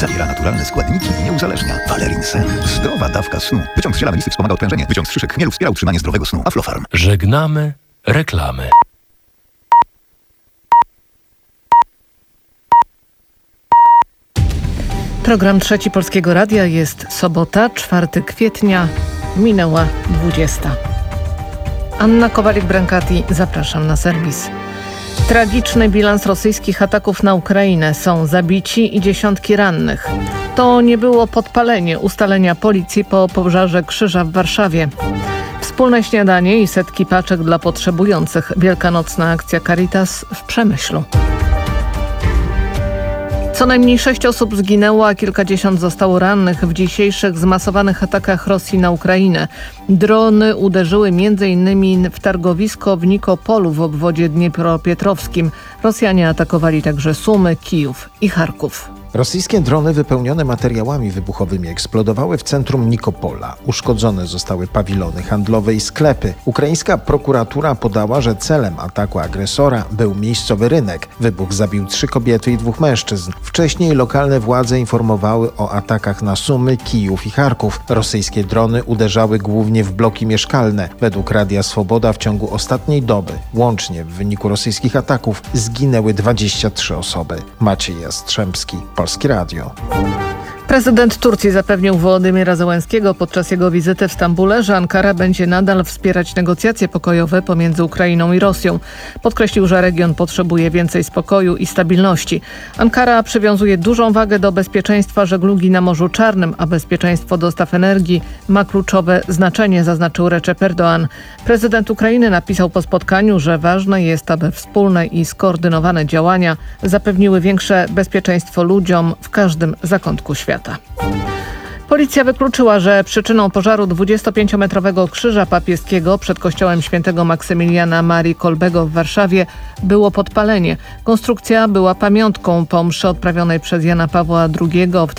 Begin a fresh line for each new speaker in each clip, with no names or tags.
Zawiera naturalne składniki i nie uzależnia. Valerin Sen. Zdrowa dawka snu. Wyciąg z ziela melisy wspomaga odprężenie. Wyciąg z szyszek chmielu wspiera utrzymanie zdrowego snu. Aflofarm.
Żegnamy reklamy.
Program Trzeci Polskiego Radia. Jest sobota, 4 kwietnia, minęła 20. Anna Kowalik-Brankati, zapraszam na serwis. Tragiczny bilans rosyjskich ataków na Ukrainę. Są zabici i dziesiątki rannych. To nie było podpalenie, ustalenia policji po pożarze Krzyża w Warszawie. Wspólne śniadanie i setki paczek dla potrzebujących. Wielkanocna akcja Caritas w Przemyślu. Co najmniej 6 osób zginęło, a kilkadziesiąt zostało rannych w dzisiejszych zmasowanych atakach Rosji na Ukrainę. Drony uderzyły m.in. w targowisko w Nikopolu w obwodzie dniepropietrowskim. Rosjanie atakowali także Sumy, Kijów i Charków.
Rosyjskie drony wypełnione materiałami wybuchowymi eksplodowały w centrum Nikopola. Uszkodzone zostały pawilony handlowe i sklepy. Ukraińska prokuratura podała, że celem ataku agresora był miejscowy rynek. Wybuch zabił 3 kobiety i 2 mężczyzn. Wcześniej lokalne władze informowały o atakach na Sumy, Kijów i Charków. Rosyjskie drony uderzały głównie w bloki mieszkalne. Według Radia Swoboda w ciągu ostatniej doby łącznie w wyniku rosyjskich ataków zginęły 23 osoby. Maciej Jastrzębski, Polskie Radio.
Prezydent Turcji zapewnił Wołodymyra Zełenskiego podczas jego wizyty w Stambule, że Ankara będzie nadal wspierać negocjacje pokojowe pomiędzy Ukrainą i Rosją. Podkreślił, że region potrzebuje więcej spokoju i stabilności. Ankara przywiązuje dużą wagę do bezpieczeństwa żeglugi na Morzu Czarnym, a bezpieczeństwo dostaw energii ma kluczowe znaczenie, zaznaczył Recep Erdoğan. Prezydent Ukrainy napisał po spotkaniu, że ważne jest, aby wspólne i skoordynowane działania zapewniły większe bezpieczeństwo ludziom w każdym zakątku świata. Policja wykluczyła, że przyczyną pożaru 25-metrowego krzyża papieskiego przed kościołem świętego Maksymiliana Marii Kolbego w Warszawie było podpalenie. Konstrukcja była pamiątką po mszy odprawionej przez Jana Pawła II w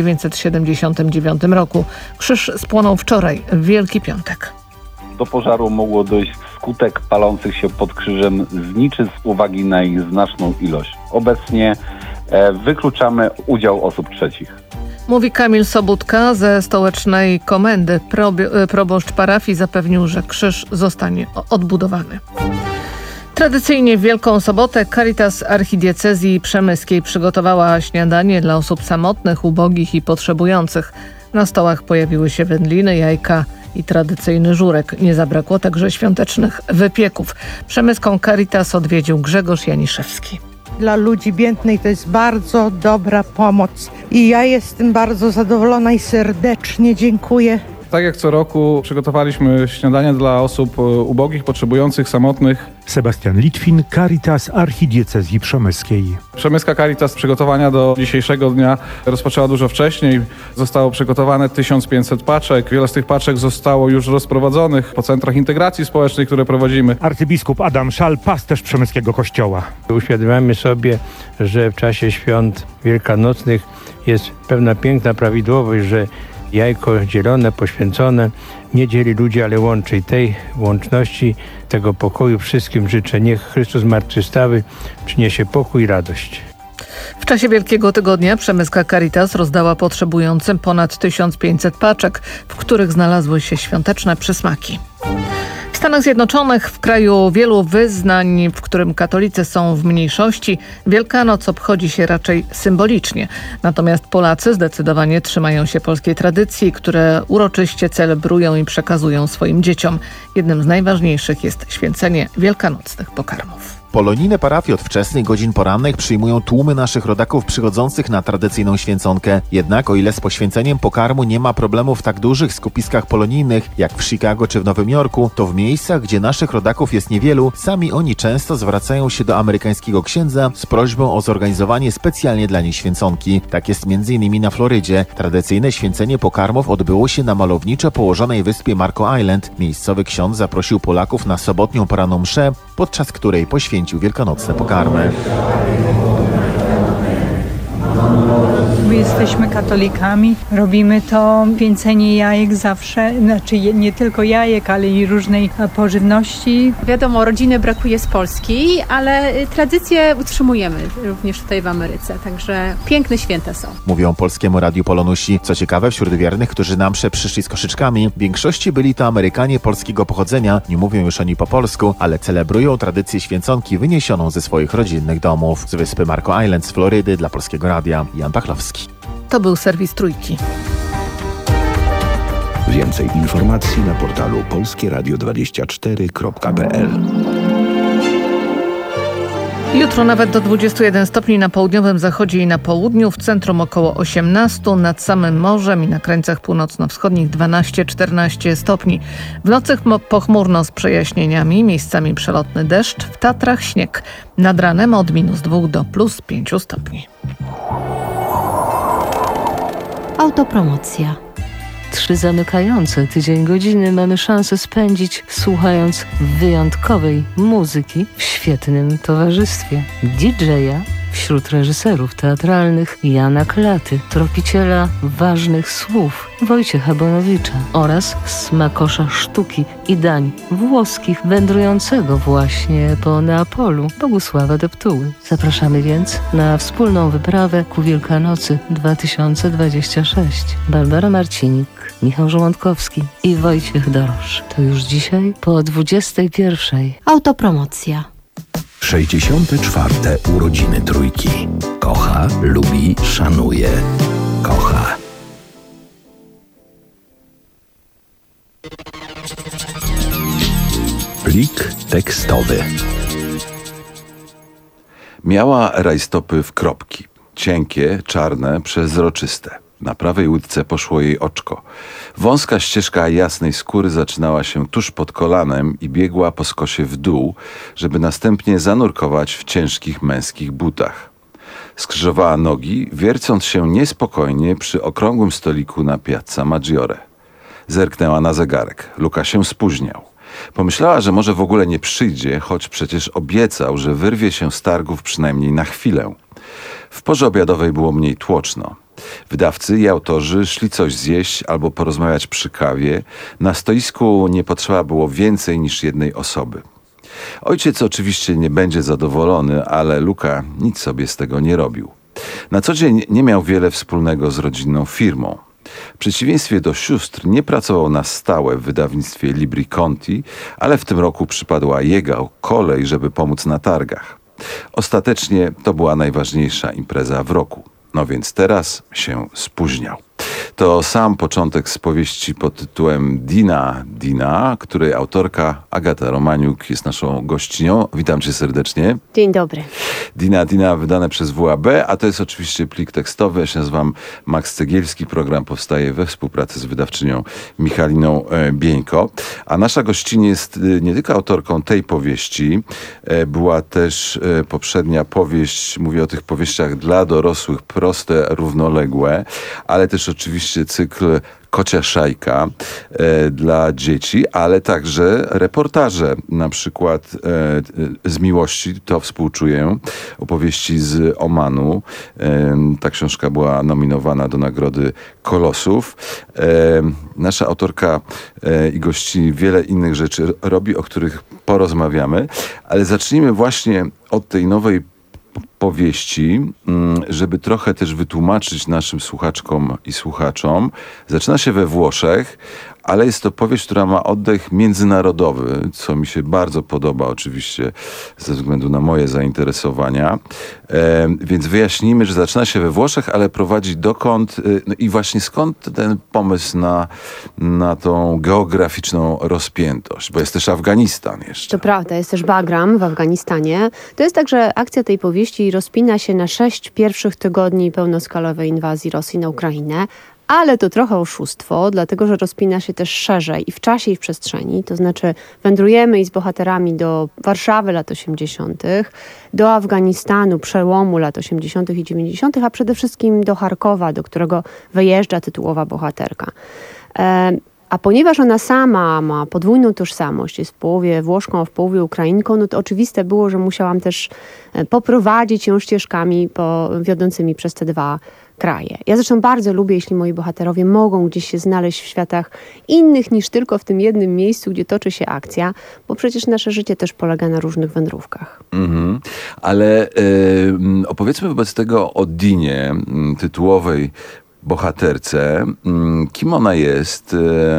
1979 roku. Krzyż spłonął wczoraj, w Wielki Piątek.
Do pożaru mogło dojść wskutek palących się pod krzyżem zniczy z uwagi na ich znaczną ilość. Obecnie wykluczamy udział osób trzecich.
Mówi Kamil Sobutka ze Stołecznej Komendy. Proboszcz parafii zapewnił, że krzyż zostanie odbudowany. Tradycyjnie w Wielką Sobotę Caritas Archidiecezji Przemyskiej przygotowała śniadanie dla osób samotnych, ubogich i potrzebujących. Na stołach pojawiły się wędliny, jajka i tradycyjny żurek. Nie zabrakło także świątecznych wypieków. Przemyską Caritas odwiedził Grzegorz Janiszewski.
Dla ludzi biednych to jest bardzo dobra pomoc i ja jestem bardzo zadowolona i serdecznie dziękuję.
Tak jak co roku przygotowaliśmy śniadania dla osób ubogich, potrzebujących, samotnych.
Sebastian Litwin, Caritas Archidiecezji Przemyskiej.
Przemyska Caritas przygotowania do dzisiejszego dnia rozpoczęła dużo wcześniej. Zostało przygotowane 1500 paczek. Wiele z tych paczek zostało już rozprowadzonych po centrach integracji społecznej, które prowadzimy.
Arcybiskup Adam Szal, pasterz Przemyskiego Kościoła.
Uświadamiamy sobie, że w czasie świąt wielkanocnych jest pewna piękna prawidłowość, że jajko dzielone, poświęcone nie dzieli ludzi, ale łączy. I tej łączności, tego pokoju wszystkim życzę. Niech Chrystus zmartwychwstały przyniesie pokój i radość.
W czasie Wielkiego Tygodnia Przemyska Caritas rozdała potrzebującym ponad 1500 paczek, w których znalazły się świąteczne przysmaki. W Stanach Zjednoczonych, w kraju wielu wyznań, w którym katolicy są w mniejszości, Wielkanoc obchodzi się raczej symbolicznie. Natomiast Polacy zdecydowanie trzymają się polskiej tradycji, które uroczyście celebrują i przekazują swoim dzieciom. Jednym z najważniejszych jest święcenie wielkanocnych pokarmów.
Polonijne parafie od wczesnych godzin porannych przyjmują tłumy naszych rodaków przychodzących na tradycyjną święconkę. Jednak o ile z poświęceniem pokarmu nie ma problemów w tak dużych skupiskach polonijnych jak w Chicago czy w Nowym Jorku, to w miejscach, gdzie naszych rodaków jest niewielu, sami oni często zwracają się do amerykańskiego księdza z prośbą o zorganizowanie specjalnie dla nich święconki. Tak jest m.in. na Florydzie. Tradycyjne święcenie pokarmów odbyło się na malowniczo położonej wyspie Marco Island. Miejscowy ksiądz zaprosił Polaków na sobotnią poranną mszę, podczas której poświęcił wielkanocne pokarmy.
bo jesteśmy katolikami. Robimy to pięcenie jajek zawsze, znaczy nie tylko jajek, ale i różnej pożywności.
Wiadomo, rodziny brakuje z Polski, ale tradycje utrzymujemy również tutaj w Ameryce, także piękne święta są.
Mówią Polskiemu Radiu Polonusi. Co ciekawe, wśród wiernych, którzy na mszę przyszli z koszyczkami, w większości byli to Amerykanie polskiego pochodzenia. Nie mówią już oni po polsku, ale celebrują tradycję święconki wyniesioną ze swoich rodzinnych domów. Z wyspy Marco Island z Florydy dla Polskiego Radia Jan Pachlowski.
To był serwis Trójki.
Więcej informacji na portalu polskieradio24.pl.
Jutro nawet do 21 stopni na południowym zachodzie i na południu, w centrum około 18, nad samym morzem i na krańcach północno-wschodnich 12-14 stopni. W nocy pochmurno z przejaśnieniami, miejscami przelotny deszcz, w Tatrach śnieg. Nad ranem od -2 do +5 stopni.
Autopromocja. 3 zamykające tydzień godziny mamy szansę spędzić słuchając wyjątkowej muzyki w świetnym towarzystwie. DJ-a wśród reżyserów teatralnych Jana Klaty, tropiciela ważnych słów Wojciecha Bonowicza oraz smakosza sztuki i dań włoskich wędrującego właśnie po Neapolu Bogusława Deptuły. Zapraszamy więc na wspólną wyprawę ku Wielkanocy 2026. Barbara Marcinik, Michał Żołądkowski i Wojciech Dorosz. To już dzisiaj po 21.
Autopromocja.
64. urodziny Trójki. Kocha, lubi, szanuje. Kocha. Plik tekstowy.
Miała rajstopy w kropki. Cienkie, czarne, przezroczyste. Na prawej łydce poszło jej oczko. Wąska ścieżka jasnej skóry zaczynała się tuż pod kolanem i biegła po skosie w dół, żeby następnie zanurkować w ciężkich męskich butach. Skrzyżowała nogi, wiercąc się niespokojnie przy okrągłym stoliku na Piazza Maggiore. Zerknęła na zegarek. Luka się spóźniał. Pomyślała, że może w ogóle nie przyjdzie, choć przecież obiecał, że wyrwie się z targów przynajmniej na chwilę. W porze obiadowej było mniej tłoczno. Wydawcy i autorzy szli coś zjeść albo porozmawiać przy kawie. Na stoisku nie potrzeba było więcej niż jednej osoby. Ojciec oczywiście nie będzie zadowolony, ale Luka nic sobie z tego nie robił. Na co dzień nie miał wiele wspólnego z rodzinną firmą. W przeciwieństwie do sióstr nie pracował na stałe w wydawnictwie Libri Conti, ale w tym roku przypadła jego kolej, żeby pomóc na targach. Ostatecznie to była najważniejsza impreza w roku. No więc teraz się spóźniał. To sam początek z powieści pod tytułem Dina, której autorka Agata Romaniuk jest naszą gościnią. Witam cię serdecznie.
Dzień dobry.
Dina, wydane przez WAB, a to jest oczywiście plik tekstowy. Ja się nazywam Max Cegielski. Program powstaje we współpracy z wydawczynią Michaliną Bieńko. A nasza gościni jest nie tylko autorką tej powieści, była też poprzednia powieść, mówię o tych powieściach dla dorosłych, proste, równoległe, ale też oczywiście cykl Kocia Szajka dla dzieci, ale także reportaże, na przykład z miłości, to współczuję, opowieści z Omanu. Ta książka była nominowana do Nagrody Kolosów. Nasza autorka i gościni wiele innych rzeczy robi, o których porozmawiamy, ale zacznijmy właśnie od tej nowej powieści, żeby trochę też wytłumaczyć naszym słuchaczkom i słuchaczom. Zaczyna się we Włoszech, ale jest to powieść, która ma oddech międzynarodowy, co mi się bardzo podoba oczywiście ze względu na moje zainteresowania. Więc wyjaśnijmy, że zaczyna się we Włoszech, ale prowadzi dokąd i właśnie skąd ten pomysł na tą geograficzną rozpiętość, bo jest też Afganistan jeszcze.
To prawda, jest też Bagram w Afganistanie. To jest tak, że akcja tej powieści rozpina się na 6 pierwszych tygodni pełnoskalowej inwazji Rosji na Ukrainę. Ale to trochę oszustwo, dlatego że rozpina się też szerzej i w czasie, i w przestrzeni. To znaczy wędrujemy i z bohaterami do Warszawy lat 80., do Afganistanu przełomu lat 80. i 90., a przede wszystkim do Charkowa, do którego wyjeżdża tytułowa bohaterka. A ponieważ ona sama ma podwójną tożsamość, jest w połowie Włoszką, a w połowie Ukrainką, no to oczywiste było, że musiałam też poprowadzić ją ścieżkami wiodącymi przez te dwa kraje. Ja zresztą bardzo lubię, jeśli moi bohaterowie mogą gdzieś się znaleźć w światach innych niż tylko w tym jednym miejscu, gdzie toczy się akcja, bo przecież nasze życie też polega na różnych wędrówkach.
Ale opowiedzmy wobec tego o Dinie, tytułowej bohaterce. Kim ona jest?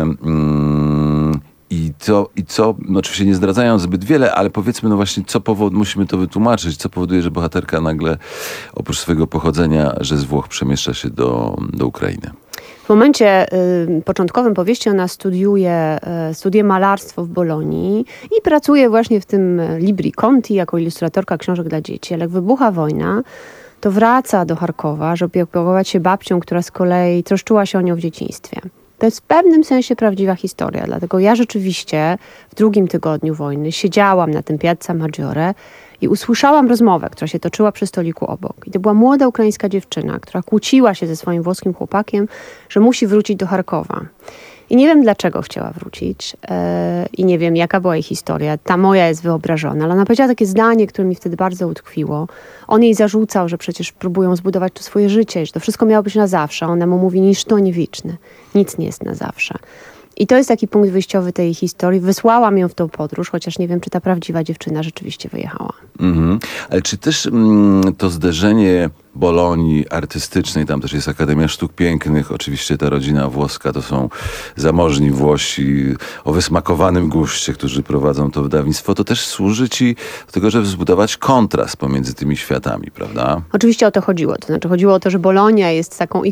I co, no oczywiście nie zdradzając zbyt wiele, ale powiedzmy, no właśnie, musimy to wytłumaczyć, co powoduje, że bohaterka nagle, oprócz swojego pochodzenia, że z Włoch przemieszcza się do Ukrainy.
W momencie początkowym powieści ona studiuje malarstwo w Bolonii i pracuje właśnie w tym Libri Conti jako ilustratorka książek dla dzieci. Ale jak wybucha wojna, to wraca do Charkowa, żeby opiekować się babcią, która z kolei troszczyła się o nią w dzieciństwie. To jest w pewnym sensie prawdziwa historia, dlatego ja rzeczywiście w drugim tygodniu wojny siedziałam na tym Piazza Maggiore i usłyszałam rozmowę, która się toczyła przy stoliku obok. I to była młoda ukraińska dziewczyna, która kłóciła się ze swoim włoskim chłopakiem, że musi wrócić do Charkowa. I nie wiem, dlaczego chciała wrócić i nie wiem, jaka była jej historia. Ta moja jest wyobrażona, ale ona powiedziała takie zdanie, które mi wtedy bardzo utkwiło. On jej zarzucał, że przecież próbują zbudować tu swoje życie, że to wszystko miało być na zawsze. Ona mu mówi, niż to nie wieczne. Nic nie jest na zawsze. I to jest taki punkt wyjściowy tej historii. Wysłałam ją w tą podróż, chociaż nie wiem, czy ta prawdziwa dziewczyna rzeczywiście wyjechała.
Ale czy też to zderzenie Bolonii artystycznej, tam też jest Akademia Sztuk Pięknych, oczywiście ta rodzina włoska to są zamożni Włosi o wysmakowanym guście, którzy prowadzą to wydawnictwo, to też służy ci do tego, żeby zbudować kontrast pomiędzy tymi światami, prawda?
Oczywiście o to chodziło. To znaczy chodziło o to, że Bolonia jest taką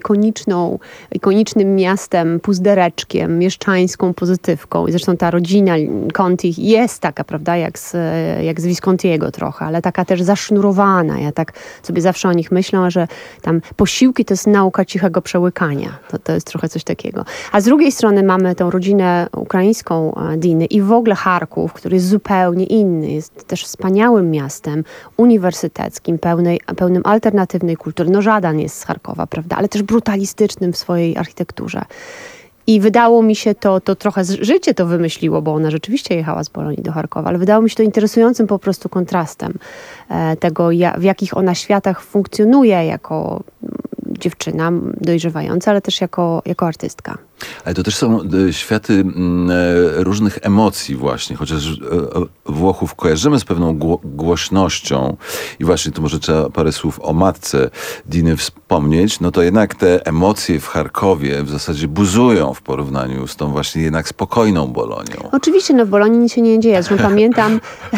ikonicznym miastem, puzdereczkiem, mieszczańską pozytywką. I zresztą ta rodzina Conti jest taka, prawda, jak z Viscontiego trochę, ale taka też zasznurowana. Ja tak sobie zawsze o nich myślę, że tam posiłki to jest nauka cichego przełykania. To jest trochę coś takiego. A z drugiej strony mamy tą rodzinę ukraińską Diny i w ogóle Charków, który jest zupełnie inny. Jest też wspaniałym miastem uniwersyteckim, pełnym alternatywnej kultury. No żaden jest z Charkowa, prawda? Ale też brutalistycznym w swojej architekturze. I wydało mi się to trochę życie to wymyśliło, bo ona rzeczywiście jechała z Bolonii do Charkowa, ale wydało mi się to interesującym po prostu kontrastem tego, w jakich ona światach funkcjonuje jako dziewczyna dojrzewająca, ale też jako artystka.
Ale to też są światy różnych emocji właśnie, chociaż Włochów kojarzymy z pewną głośnością i właśnie tu może trzeba parę słów o matce Diny wspomnieć, no to jednak te emocje w Charkowie w zasadzie buzują w porównaniu z tą właśnie jednak spokojną Bolonią.
Oczywiście, no w Bolonii nic się nie dzieje. Zresztą pamiętam,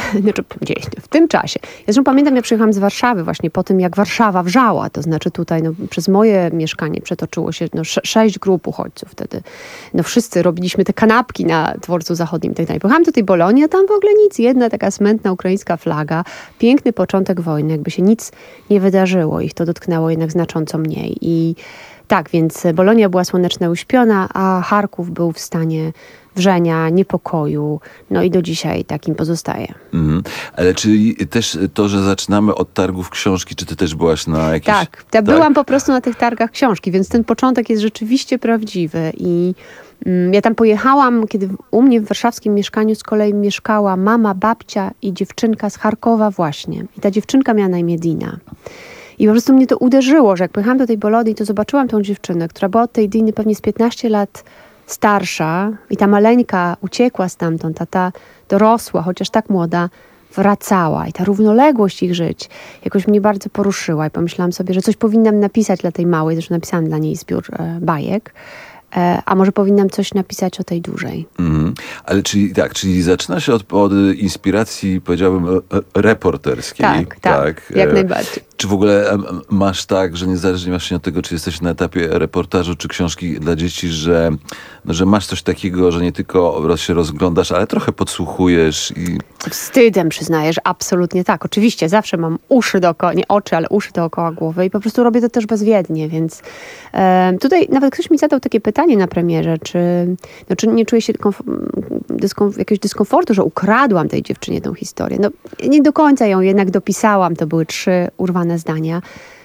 w tym czasie, ja przyjechałam z Warszawy właśnie po tym, jak Warszawa wrzała, to znaczy tutaj przez moje mieszkanie przetoczyło się 6 grup uchodźców wtedy. No wszyscy robiliśmy te kanapki na dworcu zachodnim i tak dalej. Pojechałam do tej Bolonii, a tam w ogóle nic. Jedna taka smętna ukraińska flaga. Piękny początek wojny. Jakby się nic nie wydarzyło. Ich to dotknęło jednak znacząco mniej. I tak, więc Bolonia była słoneczna, uśpiona, a Charków był w stanie wrzenia, niepokoju. No i do dzisiaj takim pozostaje.
Ale czy też to, że zaczynamy od targów książki, czy ty też byłaś na jakichś...
Tak, byłam po prostu na tych targach książki, więc ten początek jest rzeczywiście prawdziwy. I ja tam pojechałam, kiedy u mnie w warszawskim mieszkaniu z kolei mieszkała mama, babcia i dziewczynka z Charkowa właśnie. I ta dziewczynka miała na imię Dina. I po prostu mnie to uderzyło, że jak pojechałam do tej Bolonii, to zobaczyłam tą dziewczynę, która była od tej Diny pewnie z 15 lat starsza i ta maleńka uciekła stamtąd, a ta dorosła, chociaż tak młoda, wracała. I ta równoległość ich żyć jakoś mnie bardzo poruszyła i pomyślałam sobie, że coś powinnam napisać dla tej małej, zresztą napisałam dla niej zbiór bajek, a może powinnam coś napisać o tej dużej.
Ale czyli zaczyna się od inspiracji, powiedziałbym, reporterskiej.
Tak, jak najbardziej.
Czy w ogóle masz tak, że niezależnie właśnie od tego, czy jesteś na etapie reportażu, czy książki dla dzieci, że masz coś takiego, że nie tylko się rozglądasz, ale trochę podsłuchujesz i...
Wstydem przyznaję, że absolutnie tak. Oczywiście zawsze mam uszy dookoła, nie oczy, ale uszy dookoła głowy i po prostu robię to też bezwiednie, więc tutaj nawet ktoś mi zadał takie pytanie na premierze, czy nie czuję się jakiegoś dyskomfortu, że ukradłam tej dziewczynie tą historię. No nie do końca ją jednak dopisałam, to były 3 urwane zdania,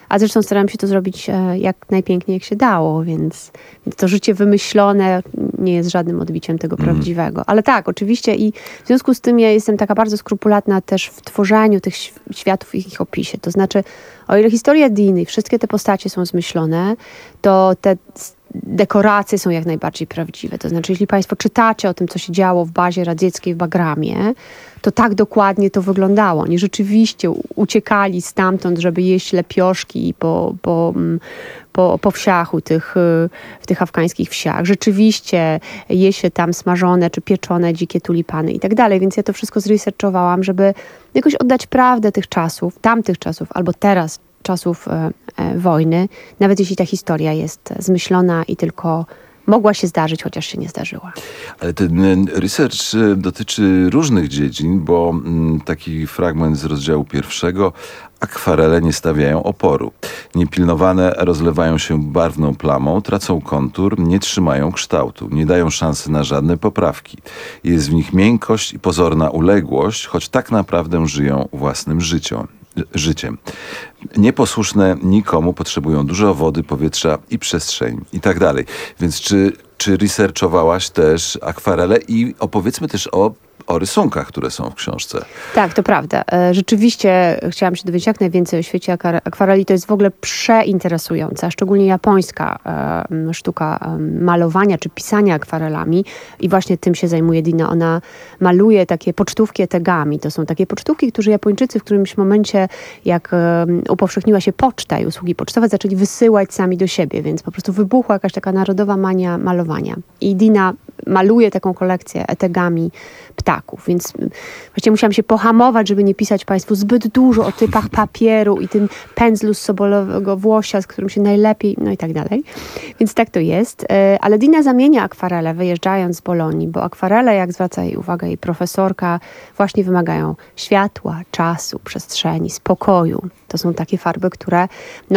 A zresztą starałam się to zrobić jak najpiękniej, jak się dało, więc to życie wymyślone nie jest żadnym odbiciem tego prawdziwego. Ale tak, oczywiście i w związku z tym ja jestem taka bardzo skrupulatna też w tworzeniu tych światów i ich opisie. To znaczy, o ile historia Diny i wszystkie te postacie są zmyślone, to te dekoracje są jak najbardziej prawdziwe. To znaczy, jeśli Państwo czytacie o tym, co się działo w bazie radzieckiej w Bagramie, to tak dokładnie to wyglądało. Oni rzeczywiście uciekali stamtąd, żeby jeść lepioszki po wsiach w tych afgańskich wsiach. Rzeczywiście je się tam smażone czy pieczone dzikie tulipany i tak dalej. Więc ja to wszystko zresearchowałam, żeby jakoś oddać prawdę tych czasów, tamtych czasów albo teraz czasów wojny, nawet jeśli ta historia jest zmyślona i tylko mogła się zdarzyć, chociaż się nie zdarzyła.
Ale ten research dotyczy różnych dziedzin, bo taki fragment z rozdziału 1. Akwarele nie stawiają oporu. Niepilnowane rozlewają się barwną plamą, tracą kontur, nie trzymają kształtu, nie dają szansy na żadne poprawki. Jest w nich miękkość i pozorna uległość, choć tak naprawdę żyją własnym życiem. Nieposłuszne nikomu, potrzebują dużo wody, powietrza i przestrzeni i tak dalej. Więc czy researchowałaś też akwarele i opowiedzmy też o rysunkach, które są w książce.
Tak, to prawda. Rzeczywiście chciałam się dowiedzieć jak najwięcej o świecie akwareli. To jest w ogóle przeinteresująca, szczególnie japońska sztuka malowania czy pisania akwarelami i właśnie tym się zajmuje Dina. Ona maluje takie pocztówki etegami. To są takie pocztówki, które Japończycy w którymś momencie, jak upowszechniła się poczta i usługi pocztowe, zaczęli wysyłać sami do siebie, więc po prostu wybuchła jakaś taka narodowa mania malowania. I Dina maluje taką kolekcję etegami ptaków, więc właściwie musiałam się pohamować, żeby nie pisać Państwu zbyt dużo o typach papieru i tym pędzlu z sobolowego włosia, z którym się najlepiej, no i tak dalej. Więc tak to jest. Ale Dina zamienia akwarele, wyjeżdżając z Bolonii, bo akwarele, jak zwraca jej uwagę jej profesorka, właśnie wymagają światła, czasu, przestrzeni, spokoju. To są takie farby, które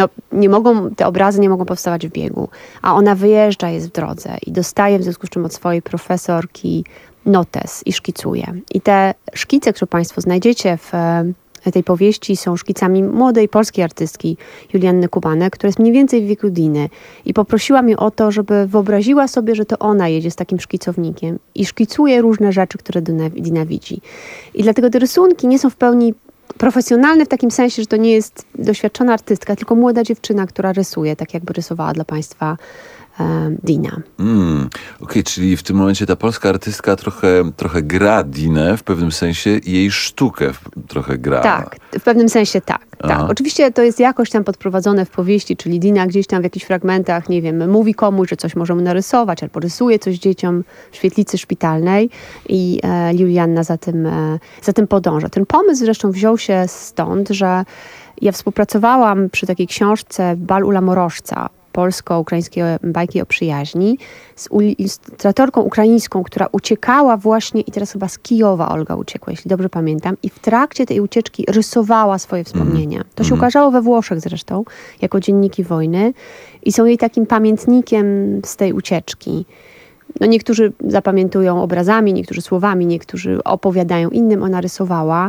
te obrazy nie mogą powstawać w biegu. A ona wyjeżdża, jest w drodze i dostaje w związku z czym od swojej profesorki notes i szkicuje. I te szkice, które Państwo znajdziecie w tej powieści, są szkicami młodej polskiej artystki Julianny Kubanek, która jest mniej więcej w wieku Diny. I poprosiła mnie o to, żeby wyobraziła sobie, że to ona jedzie z takim szkicownikiem i szkicuje różne rzeczy, które Dina widzi. I dlatego te rysunki nie są w pełni profesjonalne w takim sensie, że to nie jest doświadczona artystka, tylko młoda dziewczyna, która rysuje, tak jakby rysowała dla Państwa Dina.
Okej, czyli w tym momencie ta polska artystka trochę gra Dinę, w pewnym sensie jej sztukę trochę gra.
Tak, w pewnym sensie tak. Oczywiście to jest jakoś tam podprowadzone w powieści, czyli Dina gdzieś tam w jakichś fragmentach, nie wiem, mówi komuś, że coś możemy narysować, albo rysuje coś dzieciom w świetlicy szpitalnej i Julianna za tym podąża. Ten pomysł zresztą wziął się stąd, że ja współpracowałam przy takiej książce Bal u Lamorożca, polsko-ukraińskie bajki o przyjaźni, z ilustratorką ukraińską, która uciekała właśnie, i teraz chyba z Kijowa Olga uciekła, jeśli dobrze pamiętam, i w trakcie tej ucieczki rysowała swoje wspomnienia. To się ukazało we Włoszech zresztą, jako dzienniki wojny i są jej takim pamiętnikiem z tej ucieczki. Niektórzy zapamiętują obrazami, niektórzy słowami, niektórzy opowiadają innym, ona rysowała.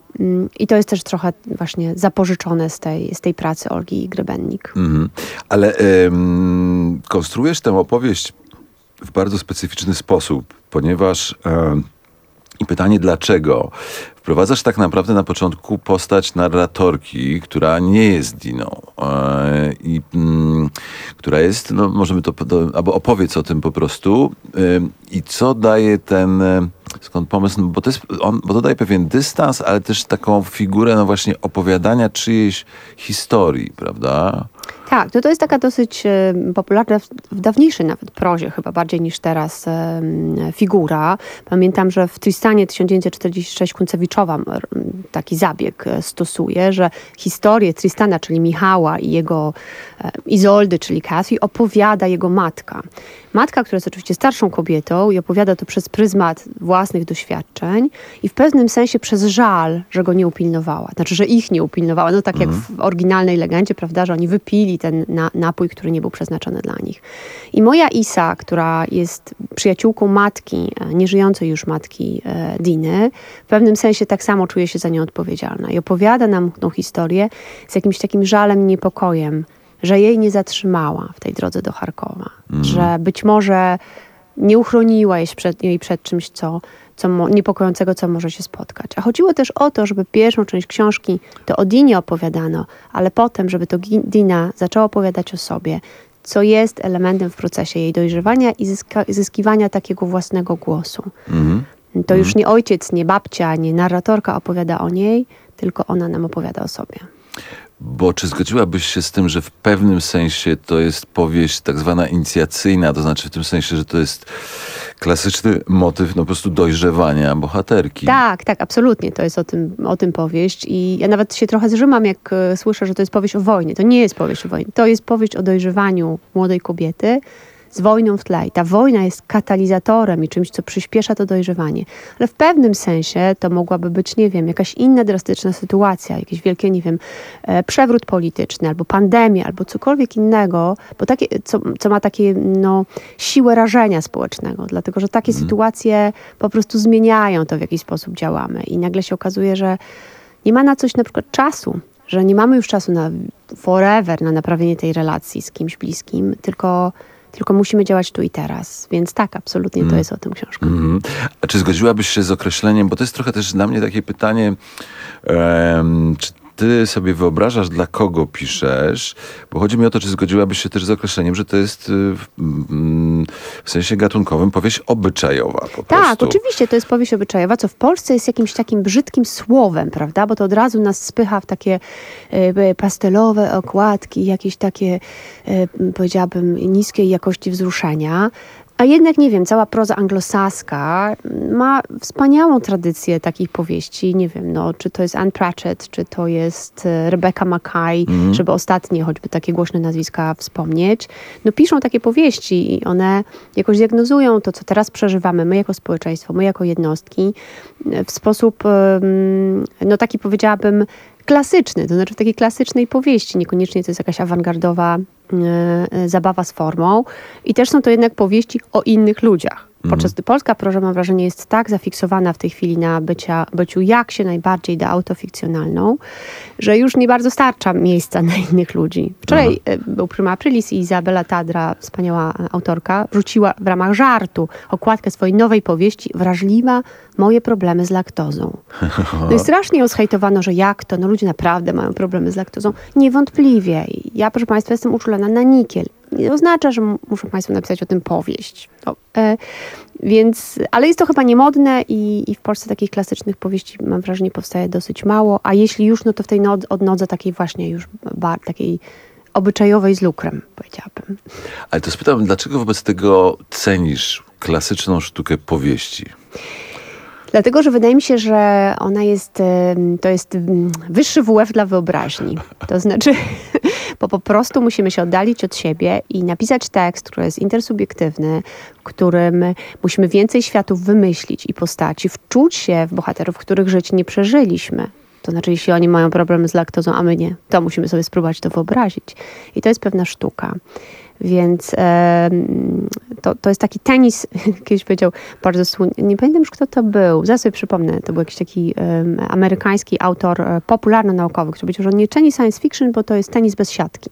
I to jest też trochę właśnie zapożyczone z tej pracy Olgi Grebennik.
Ale konstruujesz tę opowieść w bardzo specyficzny sposób, ponieważ i pytanie dlaczego wprowadzasz tak naprawdę na początku postać narratorki, która nie jest Diną i która jest, możemy albo opowiedz o tym po prostu i co daje ten, skąd pomysł, bo to daje pewien dystans, ale też taką figurę właśnie opowiadania czyjejś historii, prawda?
Tak, to jest taka dosyć popularna w dawniejszej nawet prozie, chyba bardziej niż teraz, figura. Pamiętam, że w Tristanie 1946 Kunцевичова taki zabieg stosuje, że historię Tristana, czyli Michała i jego Izoldy, czyli Cathy, opowiada jego matka. Matka, która jest oczywiście starszą kobietą i opowiada to przez pryzmat własnych doświadczeń i w pewnym sensie przez żal, że go nie upilnowała. Znaczy, że ich nie upilnowała. Tak jak w oryginalnej legendzie, prawda, że oni wypili pili ten napój, który nie był przeznaczony dla nich. I moja Isa, która jest przyjaciółką matki, nieżyjącej już matki Diny, w pewnym sensie tak samo czuje się za nią odpowiedzialna i opowiada nam tą historię z jakimś takim żalem i niepokojem, że jej nie zatrzymała w tej drodze do Charkowa, że być może nie uchroniła jej przed czymś, co niepokojącego, co może się spotkać. A chodziło też o to, żeby pierwszą część książki to o Dinie opowiadano, ale potem, żeby to Dina zaczęła opowiadać o sobie, co jest elementem w procesie jej dojrzewania i zyskiwania takiego własnego głosu. To już nie ojciec, nie babcia, nie narratorka opowiada o niej, tylko ona nam opowiada o sobie.
Bo czy zgodziłabyś się z tym, że w pewnym sensie to jest powieść tak zwana inicjacyjna, to znaczy w tym sensie, że to jest klasyczny motyw po prostu dojrzewania bohaterki?
Tak, absolutnie. To jest o tym powieść i ja nawet się trochę zżymam, jak słyszę, że to jest powieść o wojnie. To nie jest powieść o wojnie. To jest powieść o dojrzewaniu młodej kobiety z wojną w tle. I ta wojna jest katalizatorem i czymś, co przyspiesza to dojrzewanie. Ale w pewnym sensie to mogłaby być, nie wiem, jakaś inna drastyczna sytuacja, jakieś wielkie, nie wiem, przewrót polityczny, albo pandemia, albo cokolwiek innego, bo takie, co ma takie, siłę rażenia społecznego, dlatego, że takie sytuacje po prostu zmieniają to, w jaki sposób działamy. I nagle się okazuje, że nie ma na coś na przykład czasu, że nie mamy już czasu na forever, na naprawienie tej relacji z kimś bliskim, tylko musimy działać tu i teraz. Więc tak, absolutnie to jest o tym książka.
A czy zgodziłabyś się z określeniem, bo to jest trochę też dla mnie takie pytanie, czy ty sobie wyobrażasz, dla kogo piszesz? Bo chodzi mi o to, czy zgodziłabyś się też z określeniem, że to jest w sensie gatunkowym powieść obyczajowa po prostu.
Tak, oczywiście to jest powieść obyczajowa, co w Polsce jest jakimś takim brzydkim słowem, prawda? Bo to od razu nas spycha w takie pastelowe okładki, jakieś takie, powiedziałabym, niskiej jakości wzruszenia. A jednak, nie wiem, cała proza anglosaska ma wspaniałą tradycję takich powieści. Nie wiem, czy to jest Anne Pratchett, czy to jest Rebecca Mackay, żeby ostatnie choćby takie głośne nazwiska wspomnieć. Piszą takie powieści i one jakoś diagnozują to, co teraz przeżywamy, my jako społeczeństwo, my jako jednostki, w sposób, taki powiedziałabym, klasyczny, to znaczy w takiej klasycznej powieści. Niekoniecznie to jest jakaś awangardowa zabawa z formą. I też są to jednak powieści o innych ludziach. Podczas gdy polska proza, mam wrażenie, jest tak zafiksowana w tej chwili na byciu jak się najbardziej da autofikcjonalną, że już nie bardzo starcza miejsca na innych ludzi. Wczoraj był Prima Aprilis i Izabela Tadra, wspaniała autorka, wrzuciła w ramach żartu okładkę swojej nowej powieści Wrażliwa, moje problemy z laktozą. No i strasznie ją zhejtowano, że jak to, ludzie naprawdę mają problemy z laktozą. Niewątpliwie. Ja, proszę Państwa, jestem uczulona na nikiel. Nie oznacza, że muszę Państwu napisać o tym powieść. Ale jest to chyba niemodne i w Polsce takich klasycznych powieści, mam wrażenie, powstaje dosyć mało, a jeśli już, to w tej odnodze takiej właśnie już takiej obyczajowej z lukrem, powiedziałabym.
Ale to spytam, dlaczego wobec tego cenisz klasyczną sztukę powieści?
Dlatego, że wydaje mi się, że ona to jest wyższy WF dla wyobraźni. To znaczy, bo po prostu musimy się oddalić od siebie i napisać tekst, który jest intersubiektywny, w którym musimy więcej światów wymyślić i postaci, wczuć się w bohaterów, których żyć nie przeżyliśmy. To znaczy, jeśli oni mają problem z laktozą, a my nie, to musimy sobie spróbować to wyobrazić. I to jest pewna sztuka. Więc to jest taki tenis, kiedyś powiedział bardzo słynny, nie pamiętam już kto to był, zaraz sobie przypomnę, to był jakiś taki amerykański autor popularno-naukowy, który powiedział, że on nie czyni science fiction, bo to jest tenis bez siatki.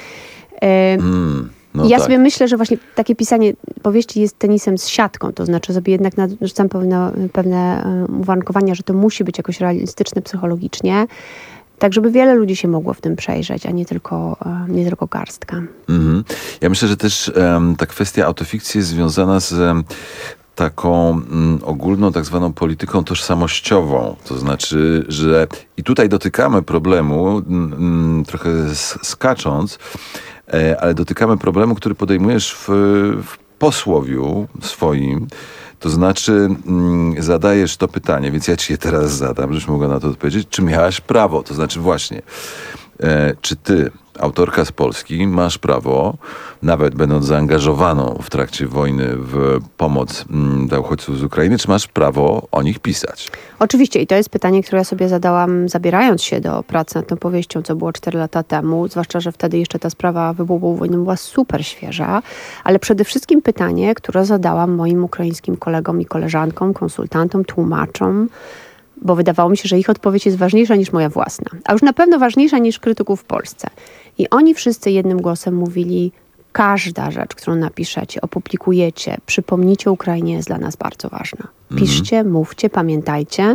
Ja sobie myślę, że właśnie takie pisanie powieści jest tenisem z siatką, to znaczy sobie jednak narzucam pewne uwarunkowania, że to musi być jakoś realistyczne psychologicznie, tak żeby wiele ludzi się mogło w tym przejrzeć, a nie tylko garstka.
Ja myślę, że też ta kwestia autofikcji jest związana z taką ogólną tak zwaną polityką tożsamościową. To znaczy, że i tutaj dotykamy problemu, trochę skacząc, ale dotykamy problemu, który podejmujesz w posłowiu swoim. To znaczy zadajesz to pytanie, więc ja ci je teraz zadam, żebyś mogła na to odpowiedzieć. Czy miałaś prawo? To znaczy właśnie, czy ty autorka z Polski, masz prawo, nawet będąc zaangażowaną w trakcie wojny w pomoc dla uchodźców z Ukrainy, czy masz prawo o nich pisać?
Oczywiście i to jest pytanie, które ja sobie zadałam, zabierając się do pracy nad tą powieścią, co było 4 lata temu, zwłaszcza, że wtedy jeszcze ta sprawa wybuchu wojny była super świeża, ale przede wszystkim pytanie, które zadałam moim ukraińskim kolegom i koleżankom, konsultantom, tłumaczom, bo wydawało mi się, że ich odpowiedź jest ważniejsza niż moja własna, a już na pewno ważniejsza niż krytyków w Polsce. I oni wszyscy jednym głosem mówili, każda rzecz, którą napiszecie, opublikujecie, przypomnijcie Ukrainie, jest dla nas bardzo ważna. Piszcie, mówcie, pamiętajcie,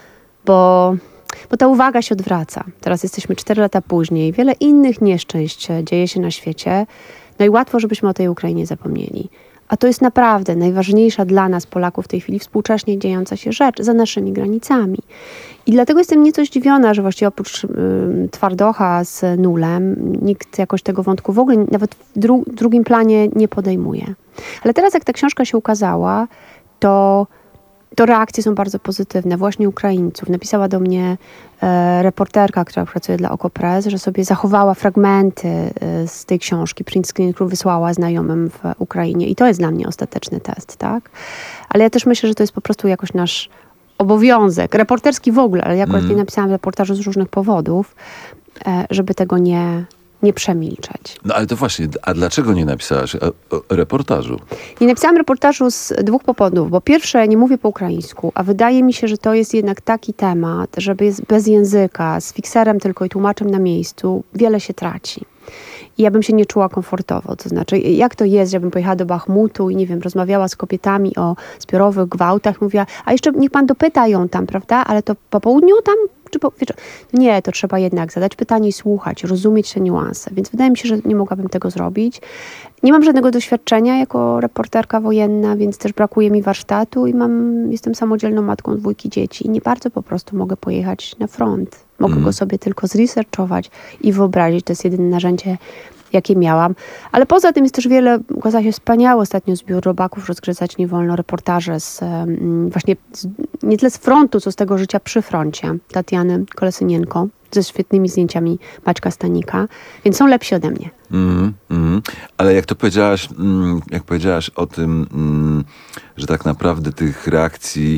bo ta uwaga się odwraca. Teraz jesteśmy 4 lata później, wiele innych nieszczęść dzieje się na świecie, no i łatwo, żebyśmy o tej Ukrainie zapomnieli. A to jest naprawdę najważniejsza dla nas, Polaków, w tej chwili współcześnie dziejąca się rzecz za naszymi granicami. I dlatego jestem nieco zdziwiona, że właściwie oprócz Twardocha z Nulem nikt jakoś tego wątku w ogóle nawet w drugim planie nie podejmuje. Ale teraz jak ta książka się ukazała, to reakcje są bardzo pozytywne, właśnie Ukraińców. Napisała do mnie reporterka, która pracuje dla Okopres, że sobie zachowała fragmenty z tej książki, print screen, który wysłała znajomym w Ukrainie. I to jest dla mnie ostateczny test, tak? Ale ja też myślę, że to jest po prostu jakoś nasz obowiązek, reporterski w ogóle, ale ja akurat nie napisałam reportażu z różnych powodów, żeby tego nie przemilczeć.
No ale to właśnie, a dlaczego nie napisałaś reportażu?
Nie napisałam reportażu z 2 powodów, bo pierwsze, nie mówię po ukraińsku, a wydaje mi się, że to jest jednak taki temat, żeby jest bez języka, z fikserem tylko i tłumaczem na miejscu, wiele się traci. I ja bym się nie czuła komfortowo. To znaczy, jak to jest, żebym pojechała do Bachmutu i nie wiem, rozmawiała z kobietami o zbiorowych gwałtach, mówiła, a jeszcze niech pan dopyta ją tam, prawda? Ale to po południu tam? Czy po wieczorem? Nie, to trzeba jednak zadać pytanie i słuchać, rozumieć te niuanse. Więc wydaje mi się, że nie mogłabym tego zrobić. Nie mam żadnego doświadczenia jako reporterka wojenna, więc też brakuje mi warsztatu i jestem samodzielną matką 2 dzieci i nie bardzo po prostu mogę pojechać na front. Mogę go sobie tylko zresearchować i wyobrazić. To jest jedyne narzędzie, jakie miałam. Ale poza tym jest też ukazał się wspaniały ostatnio zbiór Robaków Rozgryzać nie wolno, reportaże nie tyle z frontu, co z tego życia przy froncie Tatiany Kolesynienko, ze świetnymi zdjęciami Maćka Stanika, więc są lepsi ode mnie.
Ale jak powiedziałaś o tym, że tak naprawdę tych reakcji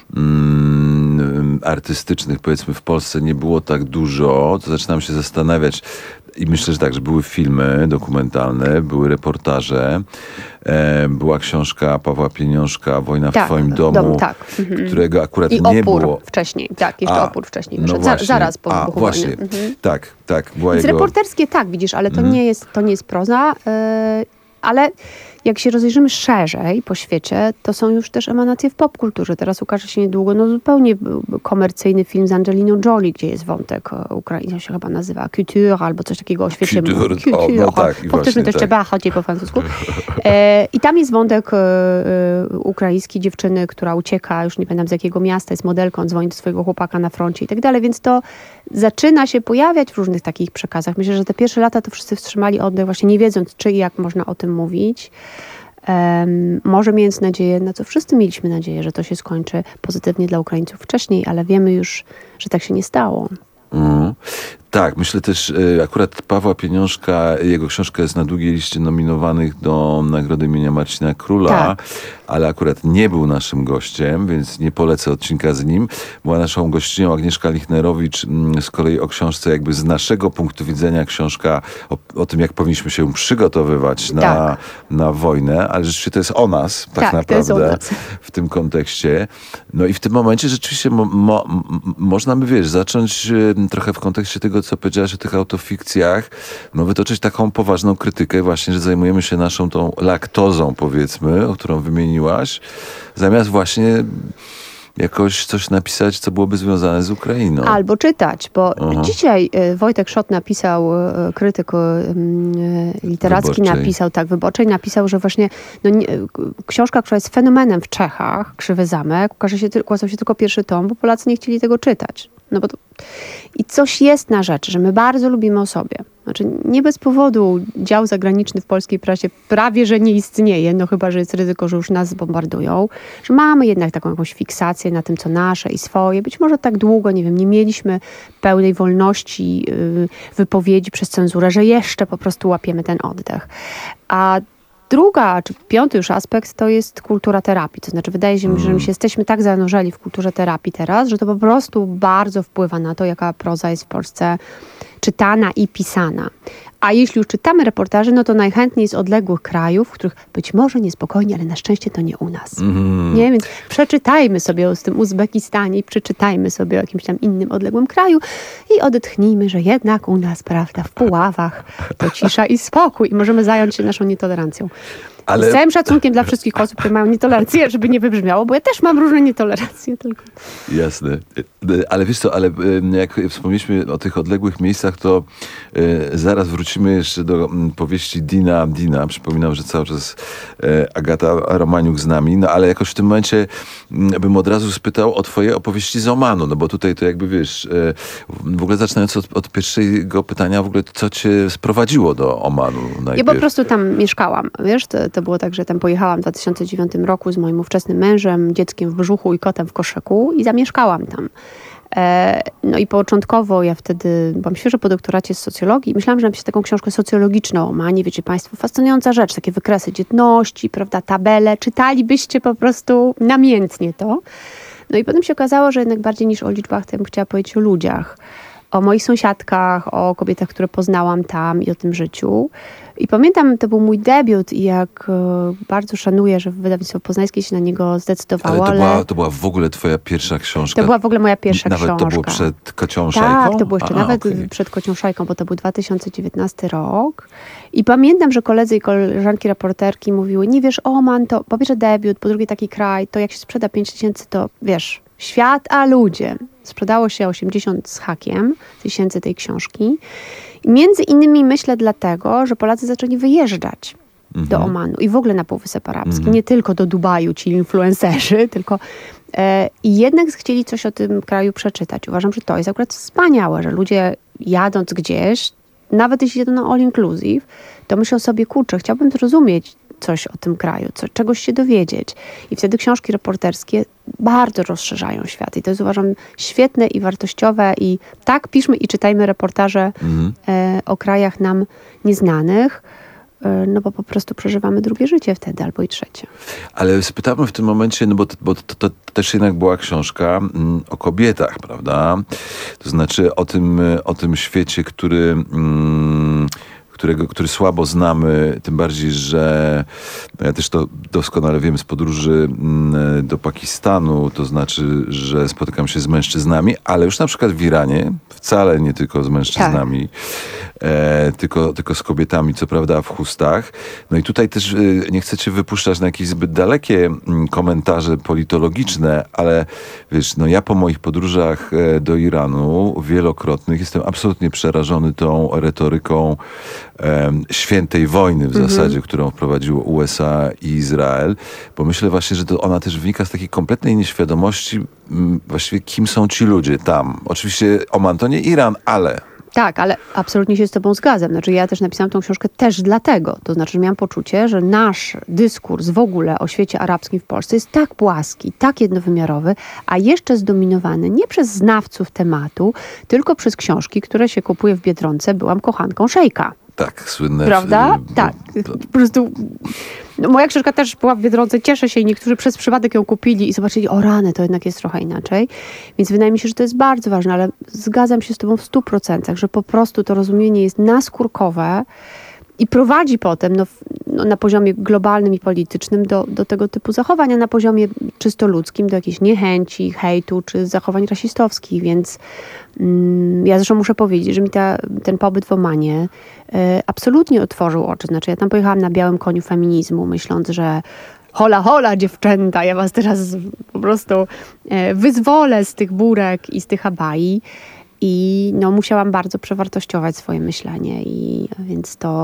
artystycznych, powiedzmy, w Polsce nie było tak dużo, to zaczynam się zastanawiać i myślę, że tak, że były filmy dokumentalne, były reportaże, była książka Pawła Pieniążka Wojna w twoim domu, którego akurat
i
nie
opór
było.
Wcześniej, tak, jeszcze opór wcześniej.
No
zaraz po wybuchu
właśnie,
wojny.
Tak. Była
Więc
jego...
reporterskie tak, widzisz, ale to nie jest proza, ale jak się rozejrzymy szerzej po świecie, to są już też emanacje w popkulturze. Teraz ukaże się niedługo zupełnie komercyjny film z Angeliną Jolie, gdzie jest wątek Ukrainy, się chyba nazywa Couture albo coś takiego o świecie. Powtórzmy to jeszcze bardziej po francusku. I tam jest wątek ukraińskiej dziewczyny, która ucieka, już nie pamiętam z jakiego miasta, jest modelką, dzwoni do swojego chłopaka na froncie i tak dalej, więc to zaczyna się pojawiać w różnych takich przekazach. Myślę, że te pierwsze lata to wszyscy wstrzymali oddech, właśnie nie wiedząc, czy i jak można o tym mówić. Może mając nadzieję, na co wszyscy mieliśmy nadzieję, że to się skończy pozytywnie dla Ukraińców wcześniej, ale wiemy już, że tak się nie stało.
Tak, myślę też, akurat Pawła Pieniążka, jego książka jest na długiej liście nominowanych do Nagrody imienia Marcina Króla, ale akurat nie był naszym gościem, więc nie polecę odcinka z nim. Była naszą gościnią Agnieszka Lichnerowicz, z kolei o książce jakby z naszego punktu widzenia książka o tym, jak powinniśmy się przygotowywać na wojnę, ale rzeczywiście to jest o nas, tak naprawdę, w tym kontekście. No i w tym momencie rzeczywiście można by, zacząć trochę w kontekście tego, co powiedziałaś o tych autofikcjach, wytoczyć taką poważną krytykę właśnie, że zajmujemy się naszą tą laktozą, powiedzmy, o którą wymieniłaś, zamiast właśnie jakoś coś napisać, co byłoby związane z Ukrainą.
Albo czytać, bo dzisiaj Wojtek Szot napisał, krytyk literacki Wyborczej napisał, że właśnie książka, która jest fenomenem w Czechach, Krzywy Zamek, ukazał się tylko pierwszy tom, bo Polacy nie chcieli tego czytać. I coś jest na rzeczy, że my bardzo lubimy o sobie. Znaczy nie bez powodu dział zagraniczny w polskiej prasie prawie, że nie istnieje, no chyba, że jest ryzyko, że już nas zbombardują, że mamy jednak taką jakąś fiksację na tym, co nasze i swoje. Być może tak długo, nie wiem, nie mieliśmy pełnej wolności wypowiedzi przez cenzurę, że jeszcze po prostu łapiemy ten oddech. A druga, czy piąty już aspekt to jest kultura terapii. To znaczy wydaje się mi, że my się jesteśmy tak zanurzeni w kulturze terapii teraz, że to po prostu bardzo wpływa na to, jaka proza jest w Polsce czytana i pisana. A jeśli już czytamy reportaże, no to najchętniej z odległych krajów, w których być może niespokojnie, ale na szczęście to nie u nas. Nie? Więc przeczytajmy sobie o tym Uzbekistanie i przeczytajmy sobie o jakimś tam innym odległym kraju i odetchnijmy, że jednak u nas, prawda, w Puławach to cisza i spokój i możemy zająć się naszą nietolerancją. Z całym szacunkiem dla wszystkich osób, które mają nietolerancję, żeby nie wybrzmiało, bo ja też mam różne nietolerancje tylko.
Jasne. Ale wiesz co, ale jak wspomnieliśmy o tych odległych miejscach, to zaraz wrócimy jeszcze do powieści Dina. Przypominam, że cały czas Agata Romaniuk z nami, no ale jakoś w tym momencie bym od razu spytał o twoje opowieści z Omanu, no bo tutaj to jakby wiesz, w ogóle zaczynając od pierwszego pytania, w ogóle co cię sprowadziło do Omanu najpierw?
Ja po prostu tam mieszkałam, wiesz, to było tak, że tam pojechałam w 2009 roku z moim ówczesnym mężem, dzieckiem w brzuchu i kotem w koszyku i zamieszkałam tam. No i początkowo ja wtedy byłam świeżo po doktoracie z socjologii i myślałam, że napiszę taką książkę socjologiczną o Omanie. Wiecie państwo, fascynująca rzecz, takie wykresy dzietności, prawda, tabele. Czytalibyście po prostu namiętnie to. No i potem się okazało, że jednak bardziej niż o liczbach, to ja bym chciała powiedzieć o ludziach. O moich sąsiadkach, o kobietach, które poznałam tam i o tym życiu. I pamiętam, to był mój debiut i jak bardzo szanuję, że wydawnictwo poznańskie się na niego zdecydowało.
Ale to była w ogóle twoja pierwsza książka?
To była w ogóle moja pierwsza książka.
Nawet to było przed Kocią Szajką?
Tak, to było jeszcze przed Kocią Szajką, bo to był 2019 rok. I pamiętam, że koledzy i koleżanki reporterki mówiły, nie wiesz, Oman to po pierwsze debiut, po drugie taki kraj, to jak się sprzeda 5 000, to wiesz, świat, a ludzie. Sprzedało się 80 z hakiem tysięcy tej książki. I między innymi myślę dlatego, że Polacy zaczęli wyjeżdżać do Omanu i w ogóle na Półwysep Arabski. Nie tylko do Dubaju ci influencerzy, tylko i jednak chcieli coś o tym kraju przeczytać. Uważam, że to jest akurat wspaniałe, że ludzie jadąc gdzieś, nawet jeśli jedą na all inclusive, to myślą sobie, kurczę, chciałbym zrozumieć coś o tym kraju, czegoś się dowiedzieć. I wtedy książki reporterskie bardzo rozszerzają świat. I to jest, uważam, świetne i wartościowe. I tak, piszmy i czytajmy reportaże o krajach nam nieznanych, no bo po prostu przeżywamy drugie życie wtedy, albo i trzecie.
Ale spytamy w tym momencie, no bo to też jednak była książka o kobietach, prawda? To znaczy o tym świecie, który słabo znamy, tym bardziej, że ja też to doskonale wiem z podróży do Pakistanu, to znaczy, że spotykam się z mężczyznami, ale już na przykład w Iranie, wcale nie tylko z mężczyznami, tylko z kobietami, co prawda w chustach. No i tutaj też nie chcę cię wypuszczać na jakieś zbyt dalekie komentarze politologiczne, ale wiesz, no ja po moich podróżach do Iranu wielokrotnych jestem absolutnie przerażony tą retoryką świętej wojny w zasadzie, którą wprowadziło USA i Izrael, bo myślę właśnie, że to ona też wynika z takiej kompletnej nieświadomości właściwie kim są ci ludzie tam. Oczywiście Oman to nie Iran, ale...
Tak, ale absolutnie się z tobą zgadzam. Znaczy ja też napisałam tą książkę też dlatego. To znaczy, że miałam poczucie, że nasz dyskurs w ogóle o świecie arabskim w Polsce jest tak płaski, tak jednowymiarowy, a jeszcze zdominowany nie przez znawców tematu, tylko przez książki, które się kupuje w Biedronce. Byłam kochanką szejka.
Tak, słynne...
Prawda? Tak. Po prostu... No, moja książka też była w Biedronce. Cieszę się i niektórzy przez przypadek ją kupili i zobaczyli, o rany, to jednak jest trochę inaczej. Więc wydaje mi się, że to jest bardzo ważne, ale zgadzam się z tobą w 100%, że po prostu to rozumienie jest naskórkowe i prowadzi potem na poziomie globalnym i politycznym do tego typu zachowań, a na poziomie czysto ludzkim do jakiejś niechęci, hejtu czy zachowań rasistowskich, więc ja zresztą muszę powiedzieć, że mi ten pobyt w Omanie absolutnie otworzył oczy. Znaczy ja tam pojechałam na białym koniu feminizmu, myśląc, że hola, hola dziewczęta, ja was teraz po prostu wyzwolę z tych burek i z tych abai. I no, musiałam bardzo przewartościować swoje myślenie, i więc to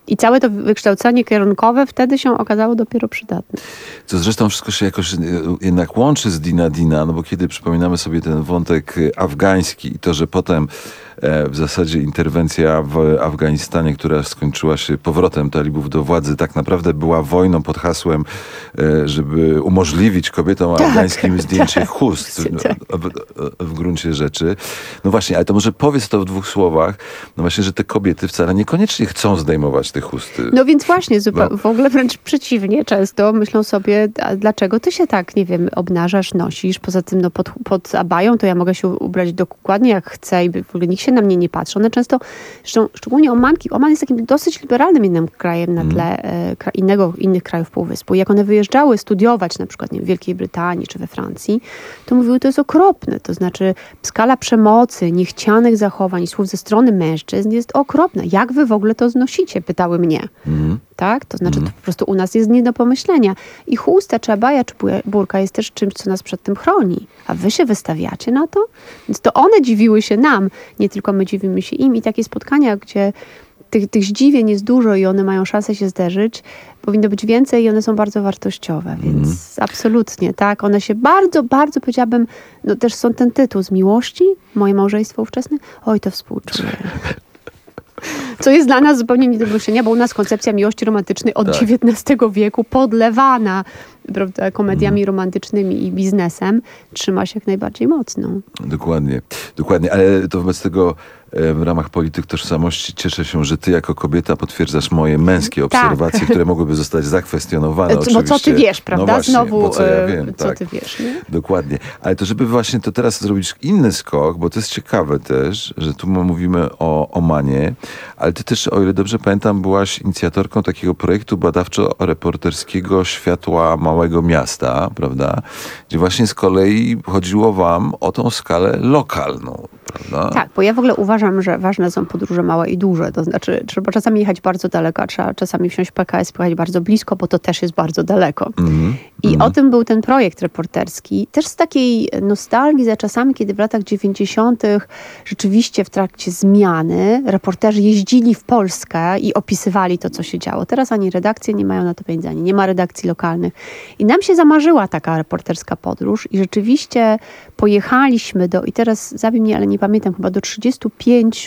I całe to wykształcenie kierunkowe wtedy się okazało dopiero przydatne.
Co zresztą wszystko się jakoś jednak łączy z Dina Dina, no bo kiedy przypominamy sobie ten wątek afgański i to, że potem w zasadzie interwencja w Afganistanie, która skończyła się powrotem talibów do władzy, tak naprawdę była wojną pod hasłem, żeby umożliwić kobietom afgańskim zdjęcie chust w gruncie rzeczy. No właśnie, ale to może powiedz to w 2 słowach, no właśnie, że te kobiety wcale niekoniecznie chcą zdejmować te chusty.
No więc właśnie, w ogóle wręcz przeciwnie, często myślą sobie, a dlaczego ty się tak, nie wiem, obnażasz, nosisz, poza tym no pod abają to ja mogę się ubrać dokładnie jak chcę i w ogóle nikt się na mnie nie patrzy. One często, zresztą szczególnie Omanki, Oman jest takim dosyć liberalnym jednym krajem na tle innych krajów Półwyspu. Jak one wyjeżdżały studiować na przykład nie wiem, w Wielkiej Brytanii czy we Francji, to mówiły, to jest okropne. To znaczy skala przemocy, niechcianych zachowań, słów ze strony mężczyzn jest okropna. Jak wy w ogóle to znosicie? Pytały mnie. Tak? To znaczy to po prostu u nas jest nie do pomyślenia. I chusta, czy abaja, czy burka jest też czymś, co nas przed tym chroni. A wy się wystawiacie na to? Więc to one dziwiły się nam, nie tylko my dziwimy się im. I takie spotkania, gdzie tych zdziwień jest dużo i one mają szansę się zderzyć, powinno być więcej i one są bardzo wartościowe, więc absolutnie, tak. One się bardzo, bardzo, powiedziałabym, no też są ten tytuł z miłości, moje małżeństwo ówczesne, oj, to współczuję. Co jest dla nas zupełnie nie do wymyślenia, bo u nas koncepcja miłości romantycznej od XIX wieku podlewana, prawda, komediami romantycznymi i biznesem trzyma się jak najbardziej mocno.
Dokładnie, ale to wobec tego w ramach polityk tożsamości cieszę się, że ty jako kobieta potwierdzasz moje męskie obserwacje, które mogłyby zostać zakwestionowane oczywiście.
Bo co ty wiesz, prawda?
No właśnie,
znowu,
co ja wiem,
co ty wiesz, nie?
Dokładnie. Ale to żeby właśnie to teraz zrobić inny skok, bo to jest ciekawe też, że tu mówimy o Omanie, ale ty też, o ile dobrze pamiętam, byłaś inicjatorką takiego projektu badawczo-reporterskiego Światła Małego Miasta, prawda? Gdzie właśnie z kolei chodziło wam o tą skalę lokalną, prawda?
Tak, bo ja w ogóle uważam, że ważne są podróże małe i duże. To znaczy, trzeba czasami jechać bardzo daleko, a trzeba czasami wsiąść w PKS, pojechać bardzo blisko, bo to też jest bardzo daleko. I o tym był ten projekt reporterski. Też z takiej nostalgii za czasami, kiedy w latach 90. rzeczywiście w trakcie zmiany reporterzy jeździli w Polskę i opisywali to, co się działo. Teraz ani redakcje nie mają na to pieniędzy, ani nie ma redakcji lokalnych. I nam się zamarzyła taka reporterska podróż i rzeczywiście pojechaliśmy i teraz zabij mnie, ale nie pamiętam, chyba do 35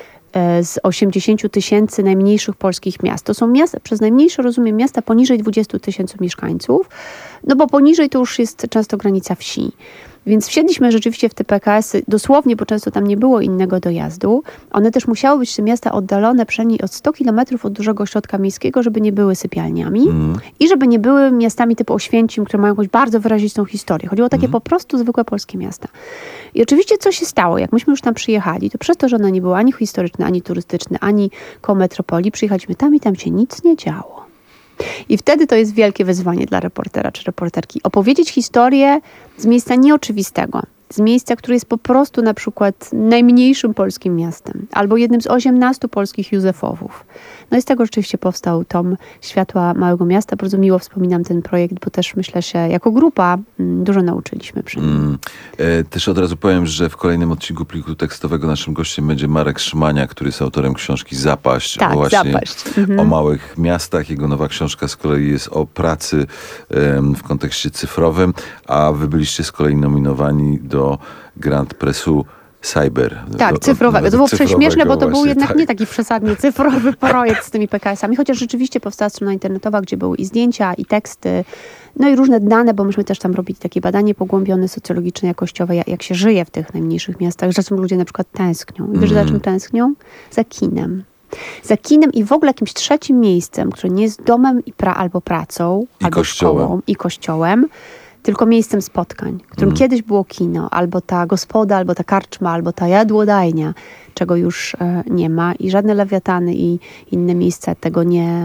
z 80 000 najmniejszych polskich miast. To są miasta, przez najmniejsze rozumiem miasta poniżej 20 000 mieszkańców, no bo poniżej to już jest często granica wsi. Więc wsiedliśmy rzeczywiście w te PKS-y dosłownie, bo często tam nie było innego dojazdu. One też musiały być te miasta oddalone przynajmniej od 100 kilometrów od dużego ośrodka miejskiego, żeby nie były sypialniami i żeby nie były miastami typu Oświęcim, które mają jakąś bardzo wyrazistą historię. Chodziło o takie po prostu zwykłe polskie miasta. I oczywiście co się stało? Jak myśmy już tam przyjechali, to przez to, że one nie były ani historyczne, ani turystyczne, ani koło metropolii, przyjechaliśmy tam i tam się nic nie działo. I wtedy to jest wielkie wyzwanie dla reportera czy reporterki. Opowiedzieć historię z miejsca nieoczywistego. Z miejsca, które jest po prostu na przykład najmniejszym polskim miastem. Albo jednym z 18 polskich Józefowów. No i z tego rzeczywiście powstał tom Światła Małego Miasta. Bardzo miło wspominam ten projekt, bo też myślę, że jako grupa dużo nauczyliśmy przy nim.
Też od razu powiem, że w kolejnym odcinku Pliku Tekstowego naszym gościem będzie Marek Szymania, który jest autorem książki Zapaść.
Tak,
właśnie
Zapaść.
O małych miastach. Jego nowa książka z kolei jest o pracy w kontekście cyfrowym, a wy byliście z kolei nominowani do Grand Pressu Cyber.
Tak, cyfrowego. To było prześmieszne, bo to był jednak nie taki przesadnie cyfrowy projekt z tymi PKS-ami, chociaż rzeczywiście powstała strona internetowa, gdzie były i zdjęcia, i teksty, no i różne dane, bo myśmy też tam robili takie badanie pogłębione, socjologiczne, jakościowe, jak się żyje w tych najmniejszych miastach. Czasem ludzie na przykład tęsknią. I wiesz, za czym tęsknią? Za kinem. Za kinem i w ogóle jakimś trzecim miejscem, które nie jest domem albo pracą, albo szkołą i kościołem, tylko miejscem spotkań, którym kiedyś było kino, albo ta gospoda, albo ta karczma, albo ta jadłodajnia, czego już nie ma i żadne lewiatany i inne miejsca tego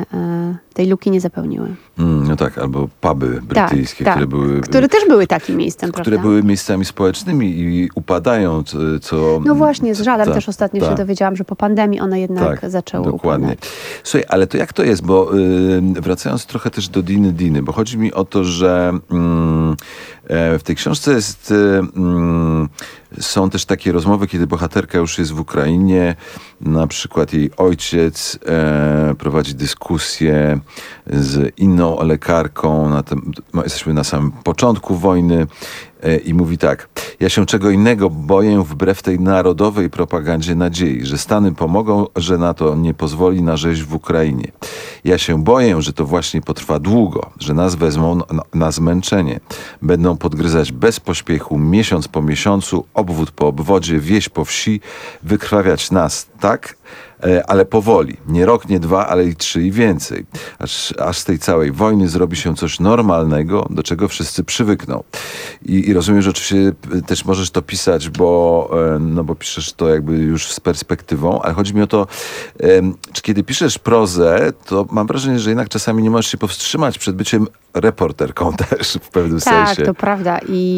tej luki nie zapełniły.
No tak, albo puby brytyjskie,
które też były takim miejscem,
które
prawda?
były miejscami społecznymi i upadają, co...
No właśnie, z żalem też ostatnio się dowiedziałam, że po pandemii one jednak zaczęły
dokładnie
upadać.
Słuchaj, ale to jak to jest? Bo wracając trochę też do Diny, bo chodzi mi o to, że w tej książce jest Są też takie rozmowy, kiedy bohaterka już jest w Ukrainie, na przykład jej ojciec prowadzi dyskusję z inną lekarką, jesteśmy na samym początku wojny, i mówi tak: ja się czego innego boję wbrew tej narodowej propagandzie nadziei, że Stany pomogą, że NATO nie pozwoli na rzeź w Ukrainie. Ja się boję, że to właśnie potrwa długo, że nas wezmą na zmęczenie. Będą podgryzać bez pośpiechu, miesiąc po miesiącu, obwód po obwodzie, wieś po wsi, wykrwawiać nas, tak? Ale powoli. Nie rok, nie 2, ale i 3 i więcej. Aż z tej całej wojny zrobi się coś normalnego, do czego wszyscy przywykną. I rozumiem, że oczywiście też możesz to pisać, bo piszesz to jakby już z perspektywą, ale chodzi mi o to, czy kiedy piszesz prozę, to mam wrażenie, że jednak czasami nie możesz się powstrzymać przed byciem reporterką też w pewnym sensie.
Tak, to prawda.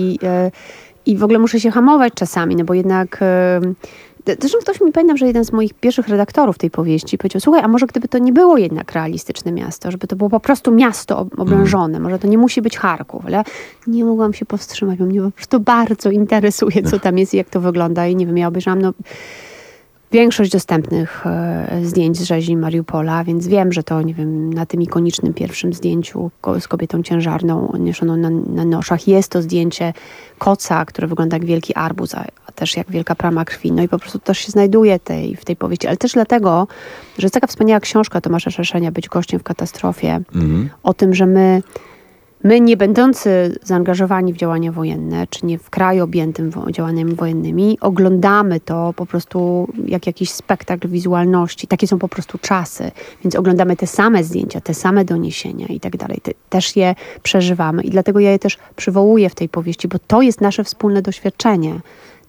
I w ogóle muszę się hamować czasami, no bo jednak... Zresztą ktoś mi, pamiętam, że jeden z moich pierwszych redaktorów tej powieści powiedział: słuchaj, a może gdyby to nie było jednak realistyczne miasto, żeby to było po prostu miasto oblężone, może to nie musi być Charków, ale nie mogłam się powstrzymać, bo mnie po prostu bardzo interesuje, co tam jest i jak to wygląda. I nie wiem, ja obejrzałam większość dostępnych zdjęć z rzezi Mariupola, więc wiem, że to, nie wiem, na tym ikonicznym pierwszym zdjęciu z kobietą ciężarną niesioną na noszach jest to zdjęcie koca, który wygląda jak wielki arbuz, a też jak wielka plama krwi. No i po prostu też się znajduje w tej powieści, ale też dlatego, że jest taka wspaniała książka Tomasza Szerszenia Być gościem w katastrofie, o tym, że my nie będący zaangażowani w działania wojenne, czy nie w kraju objętym działaniami wojennymi, oglądamy to po prostu jak jakiś spektakl wizualności. Takie są po prostu czasy. Więc oglądamy te same zdjęcia, te same doniesienia i tak dalej. Też je przeżywamy i dlatego ja je też przywołuję w tej powieści, bo to jest nasze wspólne doświadczenie.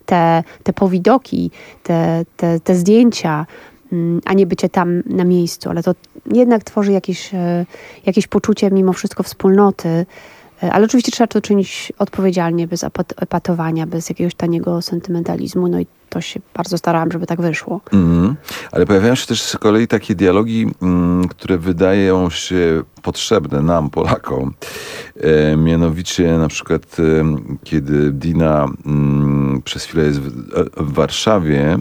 Te powidoki, te zdjęcia, a nie bycie tam na miejscu, ale to jednak tworzy jakieś poczucie mimo wszystko wspólnoty, ale oczywiście trzeba to czynić odpowiedzialnie, bez epatowania, bez jakiegoś taniego sentymentalizmu, no i to się bardzo starałam, żeby tak wyszło.
Ale pojawiają się też z kolei takie dialogi, które wydają się potrzebne nam, Polakom. Mianowicie na przykład kiedy Dina przez chwilę jest w Warszawie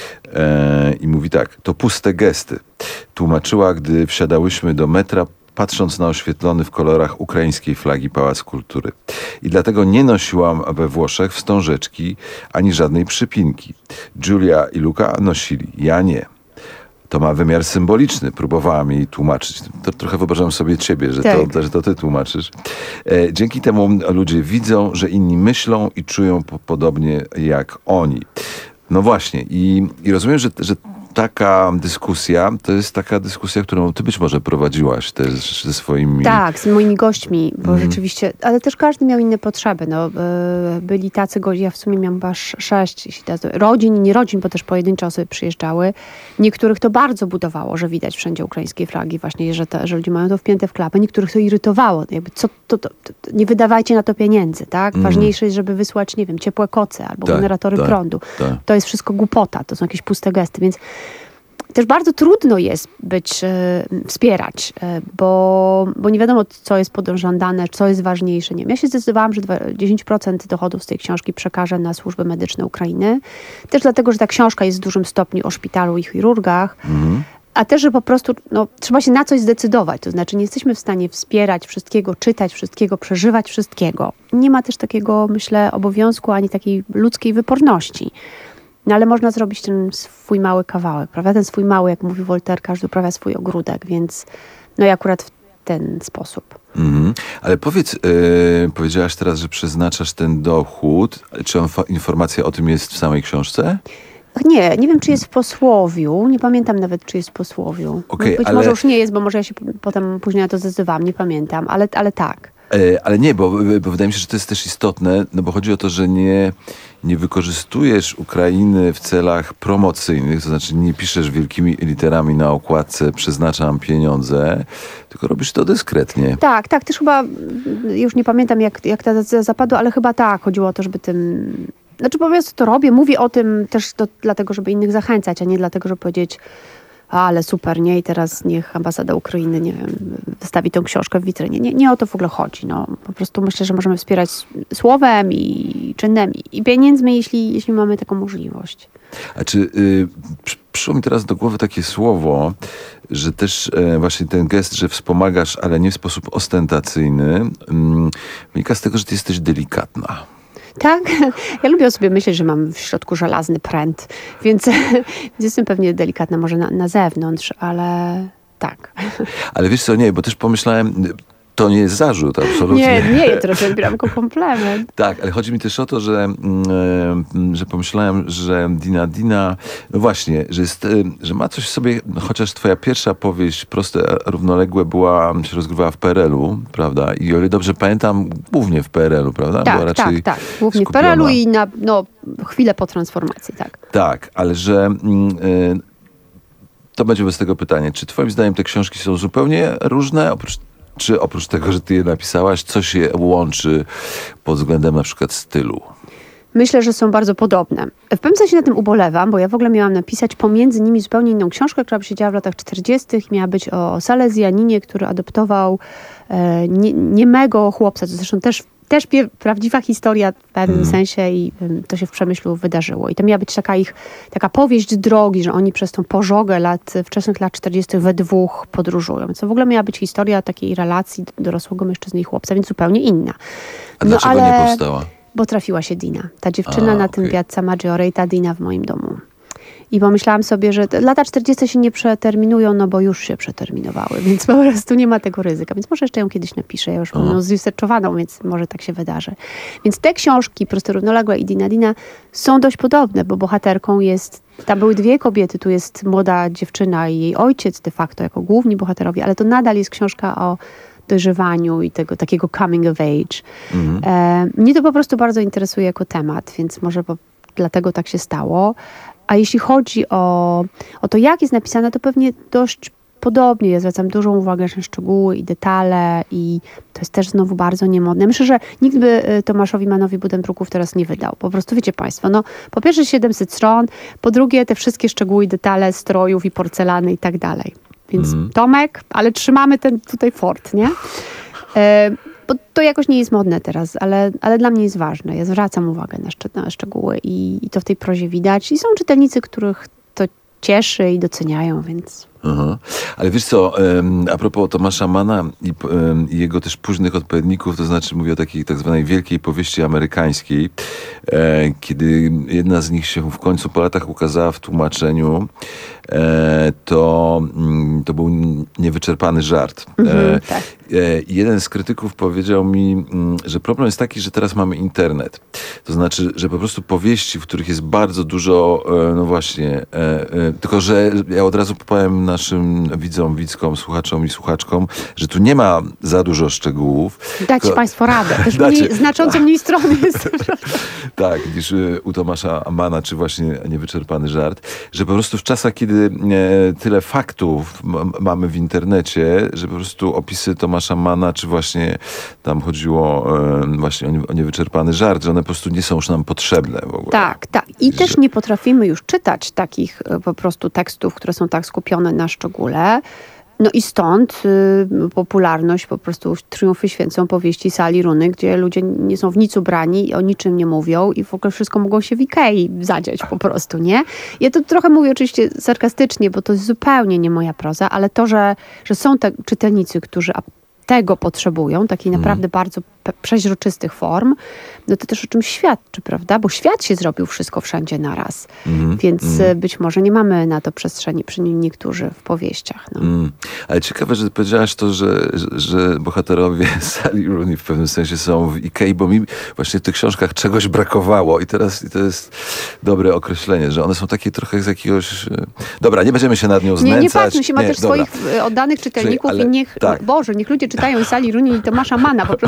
i mówi tak: to puste gesty. Tłumaczyła, gdy wsiadałyśmy do metra, patrząc na oświetlony w kolorach ukraińskiej flagi Pałac Kultury. I dlatego nie nosiłam we Włoszech wstążeczki ani żadnej przypinki. Julia i Luka nosili, ja nie. To ma wymiar symboliczny. Próbowałam jej tłumaczyć. To trochę wyobrażam sobie ciebie, że to ty tłumaczysz. Dzięki temu ludzie widzą, że inni myślą i czują podobnie jak oni. No właśnie. I rozumiem, że taka dyskusja, to jest taka dyskusja, którą ty być może prowadziłaś też ze swoimi...
Tak, z moimi gośćmi, bo rzeczywiście, ale też każdy miał inne potrzeby. No, byli tacy goście, ja w sumie miałam chyba 6 rodzin i nie rodzin, bo też pojedyncze osoby przyjeżdżały. Niektórych to bardzo budowało, że widać wszędzie ukraińskie flagi, właśnie, że ludzie mają to wpięte w klapę. Niektórych to irytowało. Jakby nie wydawajcie na to pieniędzy, tak? Ważniejsze jest, żeby wysłać, nie wiem, ciepłe koce albo generatory prądu. To jest wszystko głupota, to są jakieś puste gesty, więc też bardzo trudno jest wspierać, bo nie wiadomo, co jest pożądane, co jest ważniejsze. Nie wiem. Ja się zdecydowałam, że 10% dochodów z tej książki przekażę na służby medyczne Ukrainy. Też dlatego, że ta książka jest w dużym stopniu o szpitalu i chirurgach, a też, że po prostu trzeba się na coś zdecydować. To znaczy nie jesteśmy w stanie wspierać wszystkiego, czytać wszystkiego, przeżywać wszystkiego. Nie ma też takiego, myślę, obowiązku ani takiej ludzkiej wyporności. No ale można zrobić ten swój mały kawałek, prawda? Ten swój mały, jak mówi Wolter, każdy uprawia swój ogródek, więc no i akurat w ten sposób.
Ale powiedz, powiedziałaś teraz, że przeznaczasz ten dochód. Czy informacja o tym jest w samej książce?
Nie wiem, czy jest w posłowiu. Nie pamiętam nawet, czy jest w posłowiu. Być może już nie jest, bo może ja się później na to zdecydowałam, nie pamiętam, ale tak.
Ale nie, bo wydaje mi się, że to jest też istotne, no bo chodzi o to, że nie wykorzystujesz Ukrainy w celach promocyjnych, to znaczy nie piszesz wielkimi literami na okładce przeznaczam pieniądze, tylko robisz to dyskretnie.
Tak, też chyba, już nie pamiętam jak ta decyzja zapadła, ale chyba tak, chodziło o to, żeby tym... Znaczy po prostu to robię, mówię o tym też dlatego, żeby innych zachęcać, a nie dlatego, żeby powiedzieć ale super, nie? I teraz niech ambasada Ukrainy, nie wiem, wystawi tą książkę w witrynie. Nie o to w ogóle chodzi. No. Po prostu myślę, że możemy wspierać słowem i czynem i pieniędzmi, jeśli mamy taką możliwość.
A czy przyszło mi teraz do głowy takie słowo, że też właśnie ten gest, że wspomagasz, ale nie w sposób ostentacyjny, wynika z tego, że ty jesteś delikatna.
Tak, ja lubię o sobie myśleć, że mam w środku żelazny pręt, więc jestem pewnie delikatna może na zewnątrz, ale tak.
Ale wiesz co, nie, bo też pomyślałem, to nie jest zarzut, absolutnie.
Nie, ja trochę odbieram jako komplement.
Tak, ale chodzi mi też o to, że pomyślałem, że Dina, no właśnie, że ma coś w sobie, chociaż twoja pierwsza powieść, Proste, równoległe, się rozgrywała w PRL-u, prawda? I o ile dobrze pamiętam, głównie w PRL-u, prawda?
Tak,
była raczej
tak. Głównie
skupiona.
w PRL-u i na chwilę po transformacji, tak.
Tak, ale że... to będzie bez tego pytanie. Czy twoim zdaniem te książki są zupełnie różne? Czy oprócz tego, że ty je napisałaś, coś je łączy pod względem na przykład stylu?
Myślę, że są bardzo podobne. W pewnym sensie na tym ubolewam, bo ja w ogóle miałam napisać pomiędzy nimi zupełnie inną książkę, która by się działa w latach 40. Miała być o Salezjaninie, który adoptował niemego chłopca. To zresztą też prawdziwa historia w pewnym sensie i to się w Przemyślu wydarzyło. I to miała być taka powieść drogi, że oni przez tą pożogę wczesnych lat 40. we dwóch podróżują. Więc to w ogóle miała być historia takiej relacji dorosłego mężczyzny i chłopca, więc zupełnie inna.
A dlaczego nie powstała?
Bo trafiła się Dina. Ta dziewczyna na tym Piazza Maggiore i ta Dina w moim domu. I pomyślałam sobie, że lata 40 się nie przeterminują, no bo już się przeterminowały, więc po prostu nie ma tego ryzyka. Więc może jeszcze ją kiedyś napiszę. Ja już mam ją zresearchowaną, więc może tak się wydarzy. Więc te książki, Proste, równoległe i Dina, są dość podobne, bo bohaterką tam były dwie kobiety. Tu jest młoda dziewczyna i jej ojciec de facto jako główni bohaterowie, ale to nadal jest książka o dojrzewaniu i tego takiego coming of age. Mnie to po prostu bardzo interesuje jako temat, więc może dlatego tak się stało. A jeśli chodzi o to, jak jest napisane, to pewnie dość podobnie. Ja zwracam dużą uwagę na szczegóły i detale i to jest też znowu bardzo niemodne. Myślę, że nikt by Tomaszowi Mannowi Buddenbrooków teraz nie wydał. Po prostu wiecie państwo, po pierwsze 700 stron, po drugie te wszystkie szczegóły i detale strojów i porcelany i tak dalej. Więc Tomek, ale trzymamy ten tutaj fort, nie? Bo to jakoś nie jest modne teraz, ale dla mnie jest ważne. Ja zwracam uwagę na szczegóły i to w tej prozie widać. I są czytelnicy, których to cieszy i doceniają, więc...
Aha. Ale wiesz co, a propos Tomasza Manna i jego też późnych odpowiedników, to znaczy mówię o takiej tak zwanej wielkiej powieści amerykańskiej, kiedy jedna z nich się w końcu po latach ukazała w tłumaczeniu, to był Niewyczerpany żart.
Tak.
Jeden z krytyków powiedział mi, że problem jest taki, że teraz mamy internet. To znaczy, że po prostu powieści, w których jest bardzo dużo, no właśnie, tylko że ja od razu powiem naszym widzkom, słuchaczom i słuchaczkom, że tu nie ma za dużo szczegółów.
Dajcie państwo radę. Też znacząco mniej strony jest.
Tak, niż u Tomasza Manna, czy właśnie Niewyczerpany żart. Że po prostu w czasach, kiedy tyle faktów mamy w internecie, że po prostu opisy Tomasza Manna, czy właśnie tam chodziło właśnie o Niewyczerpany żart, że one po prostu nie są już nam potrzebne w ogóle.
Tak. I też nie potrafimy już czytać takich po prostu tekstów, które są tak skupione na szczególe. No i stąd popularność, po prostu triumfy święcą powieści Sali Rooney, gdzie ludzie nie są w nic ubrani i o niczym nie mówią i w ogóle wszystko mogą się w Ikei zadziać po prostu, nie? Ja to trochę mówię oczywiście sarkastycznie, bo to jest zupełnie nie moja proza, ale to, że są te czytelnicy, którzy tego potrzebują, takiej naprawdę bardzo przeźroczystych form, no to też o czymś świadczy, prawda? Bo świat się zrobił wszystko wszędzie naraz. Więc być może nie mamy na to przestrzeni, przynajmniej niektórzy w powieściach. No.
Ale ciekawe, że powiedziałaś to, że bohaterowie Sali Rooney w pewnym sensie są w Ikei, bo mi właśnie w tych książkach czegoś brakowało i to jest dobre określenie, że one są takie trochę z jakiegoś... Dobra, nie będziemy się nad nią znęcać.
Nie patrzmy się, ma też swoich oddanych czytelników i niech ludzie czytają Sali Rooney i Tomasza Manna, po prostu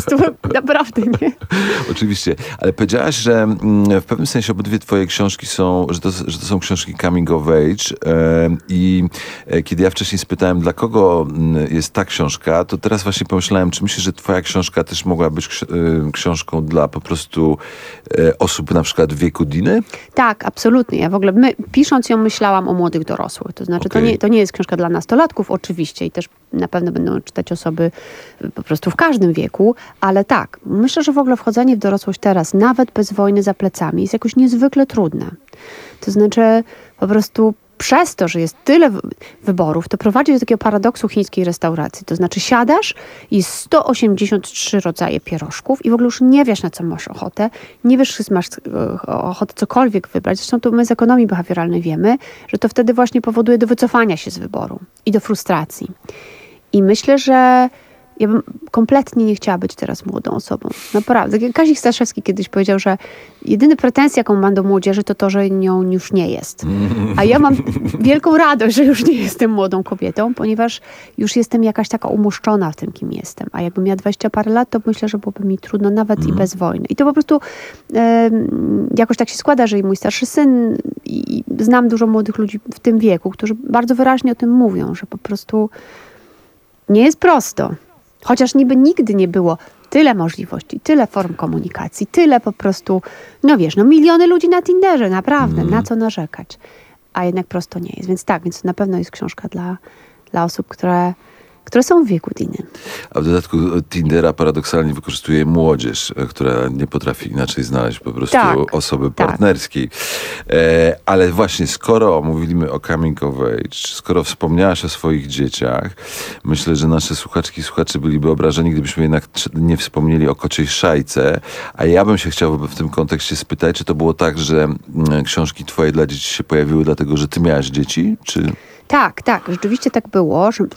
Naprawdę nie.
Oczywiście, ale powiedziałaś, że w pewnym sensie obydwie twoje książki są, że to są książki coming of age i kiedy ja wcześniej spytałem, dla kogo jest ta książka, to teraz właśnie pomyślałem, czy myślisz, że twoja książka też mogła być książką dla po prostu osób na przykład w wieku Diny?
Tak, absolutnie. Ja w ogóle pisząc ją myślałam o młodych dorosłych. To znaczy to nie jest książka dla nastolatków oczywiście i też na pewno będą czytać osoby po prostu w każdym wieku, ale tak, myślę, że w ogóle wchodzenie w dorosłość teraz, nawet bez wojny za plecami, jest jakoś niezwykle trudne. To znaczy po prostu przez to, że jest tyle wyborów, to prowadzi do takiego paradoksu chińskiej restauracji. To znaczy siadasz i 183 rodzaje pierożków i w ogóle już nie wiesz, na co masz ochotę. Nie wiesz, czy masz ochotę cokolwiek wybrać. Zresztą tu my z ekonomii behawioralnej wiemy, że to wtedy właśnie powoduje do wycofania się z wyboru i do frustracji. I myślę, że ja bym kompletnie nie chciała być teraz młodą osobą. Naprawdę. Kazik Staszewski kiedyś powiedział, że jedyny pretensja, jaką mam do młodzieży, to to, że nią już nie jest. A ja mam wielką radość, że już nie jestem młodą kobietą, ponieważ już jestem jakaś taka umuszczona w tym, kim jestem. A jakbym miała 20 parę lat, to myślę, że byłoby mi trudno nawet i bez wojny. I to po prostu jakoś tak się składa, że i mój starszy syn, i znam dużo młodych ludzi w tym wieku, którzy bardzo wyraźnie o tym mówią, że po prostu nie jest prosto. Chociaż niby nigdy nie było tyle możliwości, tyle form komunikacji, tyle po prostu, miliony ludzi na Tinderze, naprawdę, na co narzekać. A jednak prosto nie jest. Więc tak, więc to na pewno jest książka dla osób, które są w wieku Diny.
A w dodatku Tindera paradoksalnie wykorzystuje młodzież, która nie potrafi inaczej znaleźć po prostu osoby partnerskiej. Ale właśnie, skoro mówimy o coming of age, skoro wspomniałaś o swoich dzieciach, myślę, że nasze słuchaczki i słuchacze byliby obrażeni, gdybyśmy jednak nie wspomnieli o Kociej Szajce. A ja bym się chciał w tym kontekście spytać, czy to było tak, że książki twoje dla dzieci się pojawiły dlatego, że ty miałaś dzieci? Czy...
Tak, rzeczywiście tak było, że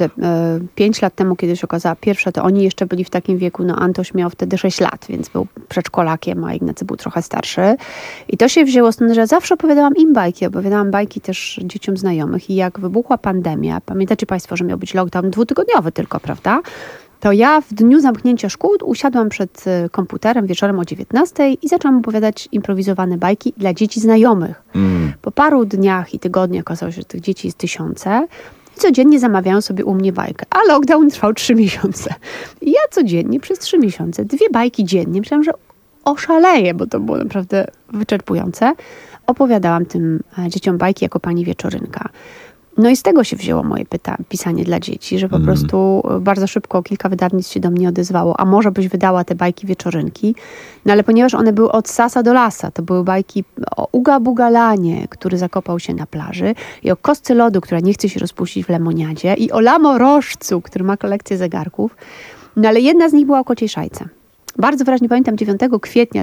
5 lat temu, kiedy się okazała pierwsza, to oni jeszcze byli w takim wieku, Antoś miał wtedy 6 lat, więc był przedszkolakiem, a Ignacy był trochę starszy. I to się wzięło stąd, że ja zawsze opowiadałam im bajki, opowiadałam bajki też dzieciom znajomych i jak wybuchła pandemia, pamiętacie Państwo, że miał być lockdown 2-tygodniowy tylko, prawda? To ja w dniu zamknięcia szkół usiadłam przed komputerem wieczorem o 19:00 i zaczęłam opowiadać improwizowane bajki dla dzieci znajomych. Po paru dniach i tygodniach okazało się, że tych dzieci jest 1000 i codziennie zamawiają sobie u mnie bajkę. A lockdown trwał 3 miesiące. I ja codziennie przez 3 miesiące 2 bajki dziennie, myślałam, że oszaleję, bo to było naprawdę wyczerpujące. Opowiadałam tym dzieciom bajki jako pani Wieczorynka. No i z tego się wzięło moje pisanie dla dzieci, że po prostu bardzo szybko kilka wydawnictw się do mnie odezwało, a może byś wydała te bajki Wieczorynki. No ale ponieważ one były od sasa do lasa, to były bajki o Uga Bugalanie, który zakopał się na plaży, i o Kostce Lodu, która nie chce się rozpuścić w lemoniadzie, i o Lamorożcu, który ma kolekcję zegarków. No ale jedna z nich była o Kociej Szajce. Bardzo wyraźnie pamiętam, 9 kwietnia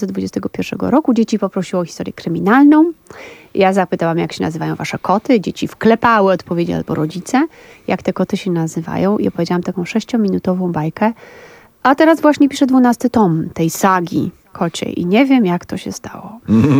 2021 roku dzieci poprosiło o historię kryminalną. Ja zapytałam, jak się nazywają wasze koty. Dzieci wklepały odpowiedzi albo rodzice, jak te koty się nazywają. I opowiedziałam taką 6-minutową bajkę. A teraz właśnie piszę 12 tom tej sagi kociej i nie wiem, jak to się stało.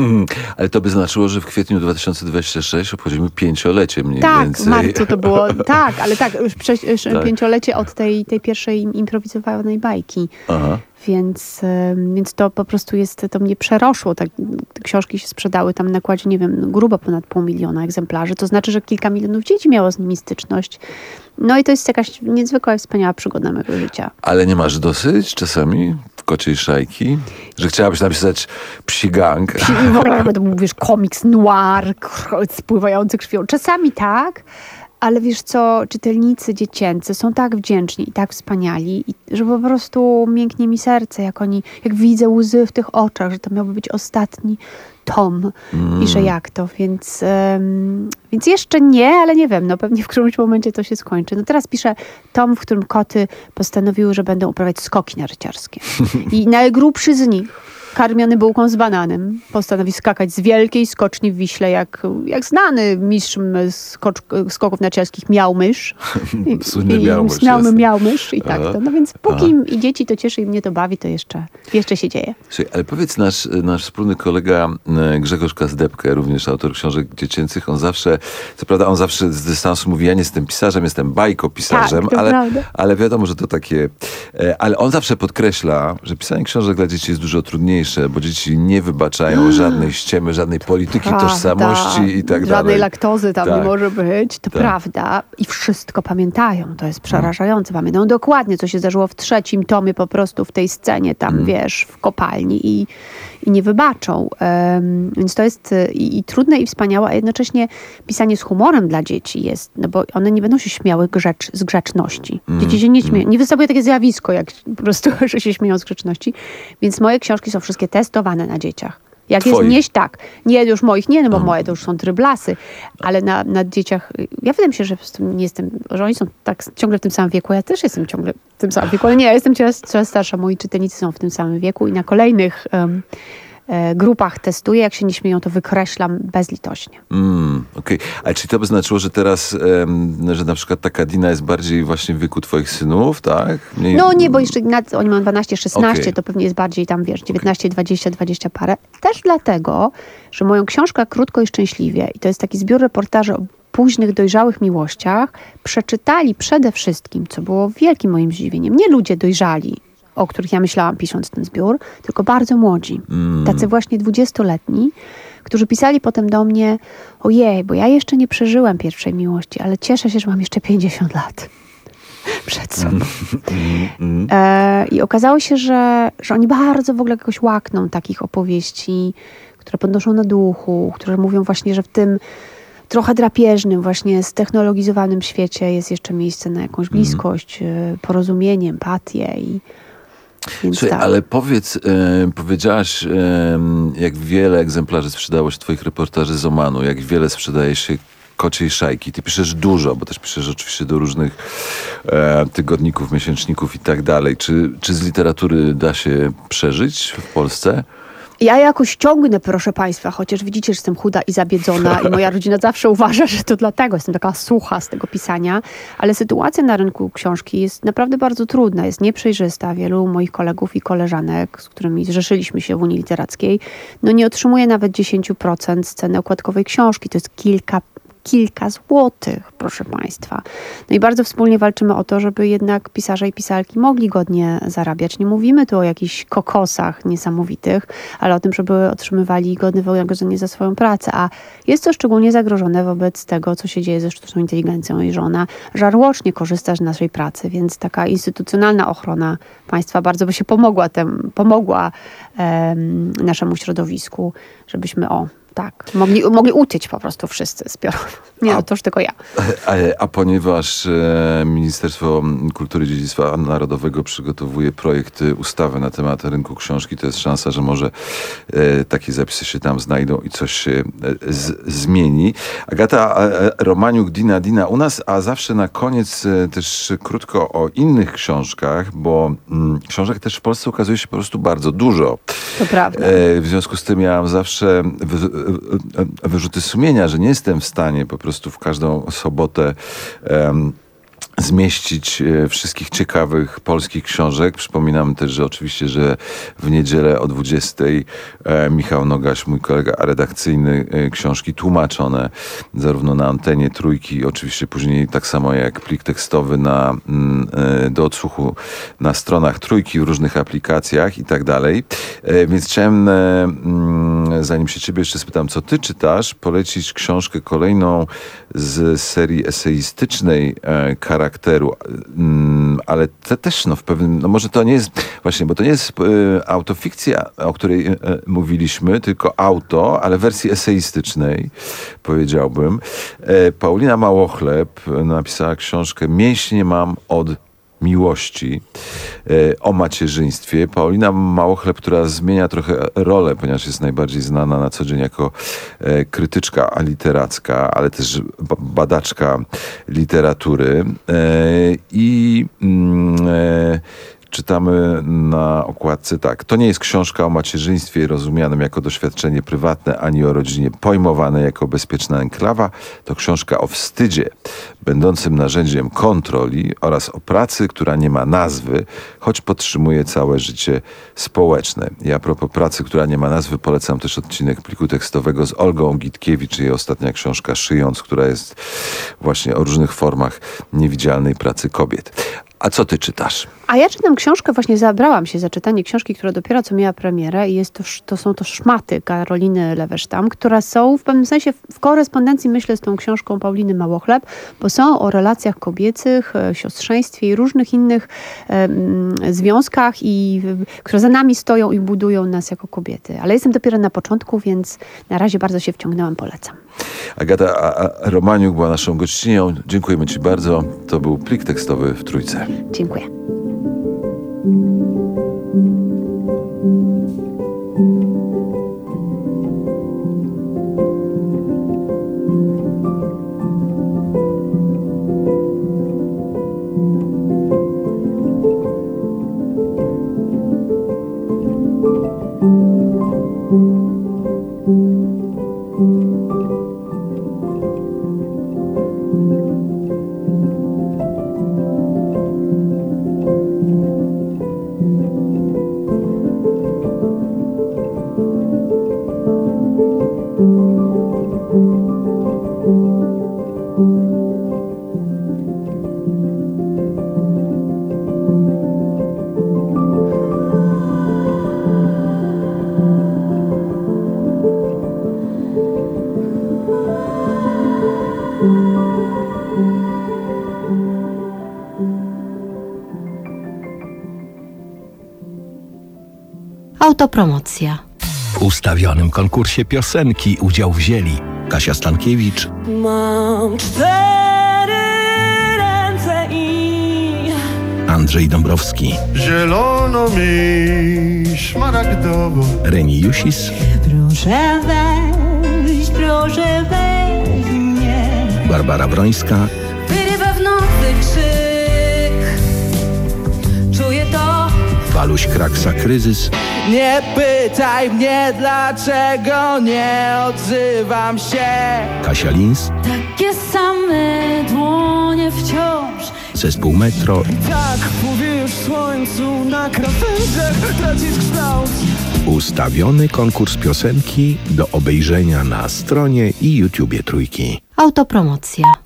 Ale to by znaczyło, że w kwietniu 2026 obchodzimy 5-lecie mniej więcej.
Tak, w marcu to było. Tak, ale już 5-lecie od tej pierwszej improwizowanej bajki.
Aha.
Więc to po prostu to mnie przerosło. Tak, te książki się sprzedały tam na nakładzie, nie wiem, grubo ponad 500 000 egzemplarzy. To znaczy, że kilka milionów dzieci miało z nimi styczność. No i to jest jakaś niezwykła i wspaniała przygoda mojego życia.
Ale nie masz dosyć czasami Kociej Szajki? Że chciałabyś napisać Psi Gang?
W ogóle nawet mówisz komiks noir, spływający krwią. Czasami tak, ale wiesz co, czytelnicy dziecięcy są tak wdzięczni i tak wspaniali, że po prostu mięknie mi serce, jak widzę łzy w tych oczach, że to miałby być ostatni tom i że jak to, więc jeszcze nie, ale nie wiem, pewnie w którymś momencie to się skończy. Teraz piszę tom, w którym koty postanowiły, że będą uprawiać skoki narciarskie. I najgrubszy z nich karmiony bułką z bananem, postanowi skakać z wielkiej skoczni w Wiśle, jak znany mistrz skoków narciarskich Miałmysz.
Słynny Miałmysz.
Miałmysz i tak to. No więc póki i dzieci to cieszy i mnie to bawi, to jeszcze się dzieje.
Słuchaj, ale powiedz, nasz wspólny kolega Grzegorz Kazdebkę, również autor książek dziecięcych, on zawsze z dystansu mówi, ja nie jestem pisarzem, jestem bajkopisarzem, ale wiadomo, że to takie... Ale on zawsze podkreśla, że pisanie książek dla dzieci jest dużo trudniejsze, bo dzieci nie wybaczają żadnej ściemy, żadnej polityki, tożsamości i tak dalej.
Żadnej laktozy tam nie może być, to prawda. I wszystko pamiętają, to jest przerażające. Pamiętają dokładnie, co się zdarzyło w 3. tomie po prostu w tej scenie tam, wiesz, w kopalni i nie wybaczą. Więc to jest i trudne, i wspaniałe, a jednocześnie pisanie z humorem dla dzieci jest, no bo one nie będą się śmiały z grzeczności. Dzieci się nie śmieją. Nie występuje takie zjawisko, jak po prostu, że się śmieją z grzeczności. Więc moje książki są wszystkie testowane na dzieciach. Jak jest nieść, tak. Nie, już moich nie, no bo moje to już są tryblasy, ale na dzieciach, ja wydaje mi się, że nie jestem, że oni są tak ciągle w tym samym wieku, ja też jestem ciągle w tym samym wieku, ale nie, ja jestem coraz starsza, moi czytelnicy są w tym samym wieku i na kolejnych grupach testuję, jak się nie śmieją, to wykreślam bezlitośnie.
Okej. A czy to by znaczyło, że teraz, że na przykład taka Dina jest bardziej właśnie w wieku twoich synów, tak?
No nie, bo jeszcze oni mają 12, 16, to pewnie jest bardziej tam, wiesz, 19, 20 parę. Też dlatego, że moją książkę Krótko i Szczęśliwie, i to jest taki zbiór reportaży o późnych, dojrzałych miłościach, przeczytali przede wszystkim, co było wielkim moim zdziwieniem, nie ludzie dojrzali, o których ja myślałam pisząc ten zbiór, tylko bardzo młodzi. Tacy właśnie 20-letni, którzy pisali potem do mnie, ojej, bo ja jeszcze nie przeżyłem pierwszej miłości, ale cieszę się, że mam jeszcze 50 lat przed sobą. I okazało się, że oni bardzo w ogóle jakoś łakną takich opowieści, które podnoszą na duchu, które mówią właśnie, że w tym trochę drapieżnym, właśnie ztechnologizowanym świecie jest jeszcze miejsce na jakąś bliskość, porozumienie, empatię
Słuchaj, ale powiedziałaś, jak wiele egzemplarzy sprzedało się twoich reportaży z Omanu, jak wiele sprzedaje się Kociej Szajki. Ty piszesz dużo, bo też piszesz oczywiście do różnych tygodników, miesięczników i tak dalej. Czy z literatury da się przeżyć w Polsce?
Ja jakoś ciągnę, proszę państwa, chociaż widzicie, że jestem chuda i zabiedzona i moja rodzina zawsze uważa, że to dlatego jestem taka sucha z tego pisania, ale sytuacja na rynku książki jest naprawdę bardzo trudna, jest nieprzejrzysta. Wielu moich kolegów i koleżanek, z którymi zrzeszyliśmy się w Unii Literackiej, no nie otrzymuje nawet 10% z ceny okładkowej książki. To jest kilka złotych, proszę państwa. No i bardzo wspólnie walczymy o to, żeby jednak pisarze i pisarki mogli godnie zarabiać. Nie mówimy tu o jakichś kokosach niesamowitych, ale o tym, żeby otrzymywali godne wynagrodzenie za swoją pracę. A jest to szczególnie zagrożone wobec tego, co się dzieje ze sztuczną inteligencją i że ona żarłocznie korzysta z naszej pracy, więc taka instytucjonalna ochrona państwa bardzo by się pomogła naszemu środowisku, żebyśmy mogli utyć po prostu wszyscy z piorun. Nie, no to już tylko ja.
A ponieważ Ministerstwo Kultury i Dziedzictwa Narodowego przygotowuje projekt ustawy na temat rynku książki, to jest szansa, że może takie zapisy się tam znajdą i coś się zmieni. Agata Romaniuk, Dina u nas, a zawsze na koniec też krótko o innych książkach, bo książek też w Polsce ukazuje się po prostu bardzo dużo.
To prawda.
W związku z tym ja mam zawsze wyrzuty sumienia, że nie jestem w stanie po prostu w każdą sobotę zmieścić wszystkich ciekawych polskich książek. Przypominam też, że oczywiście, że w niedzielę o 20:00 Michał Nogaś, mój kolega redakcyjny, książki tłumaczone zarówno na antenie Trójki, oczywiście później tak samo jak plik tekstowy do odsłuchu na stronach Trójki, w różnych aplikacjach i tak dalej. Więc chciałem, zanim się ciebie jeszcze spytam, co ty czytasz, polecić książkę kolejną z serii eseistycznej charakteru, ale to też w pewnym, może to nie jest właśnie, bo to nie jest autofikcja, o której mówiliśmy, tylko ale wersji eseistycznej, powiedziałbym. Paulina Małochleb napisała książkę Mięśnie mam od miłości, o macierzyństwie. Paulina Małochleb, która zmienia trochę rolę, ponieważ jest najbardziej znana na co dzień jako krytyczka literacka, ale też badaczka literatury. czytamy na okładce tak. To nie jest książka o macierzyństwie rozumianym jako doświadczenie prywatne, ani o rodzinie pojmowane jako bezpieczna enklawa. To książka o wstydzie, będącym narzędziem kontroli oraz o pracy, która nie ma nazwy, choć podtrzymuje całe życie społeczne. I a propos pracy, która nie ma nazwy, polecam też odcinek pliku tekstowego z Olgą Gitkiewicz, jej ostatnia książka Szyjąc, która jest właśnie o różnych formach niewidzialnej pracy kobiet. A co ty czytasz?
A ja czytam książkę, właśnie zabrałam się za czytanie książki, która dopiero co miała premierę i są to Szmaty Karoliny Lewesztam, które są w pewnym sensie w korespondencji, myślę, z tą książką Pauliny Małochleb, bo są o relacjach kobiecych, siostrzeństwie i różnych innych związkach, które za nami stoją i budują nas jako kobiety. Ale jestem dopiero na początku, więc na razie bardzo się wciągnęłam, polecam.
Agata Romaniuk była naszą gościnią. Dziękujemy ci bardzo. To był plik tekstowy w Trójce.
Dziękuję.
Autopromocja.
W ustawionym konkursie piosenki udział wzięli Kasia Stankiewicz,
Mam 4 ręce i
Andrzej Dąbrowski,
zielono mi szmaragdowo,
Reni Jusis,
proszę weź mnie.
Barbara Brońska,
Wyrywa w nocy krzyk, czuję to.
Waluś Kraksa Kryzys,
Nie pytaj mnie, dlaczego nie odzywam się.
Kasia Lins,
Takie same dłonie wciąż.
zespół Metro,
Tak, mówię już słońcu na krawędziach tracić kształt.
ustawiony konkurs piosenki do obejrzenia na stronie i YouTubie Trójki.
Autopromocja.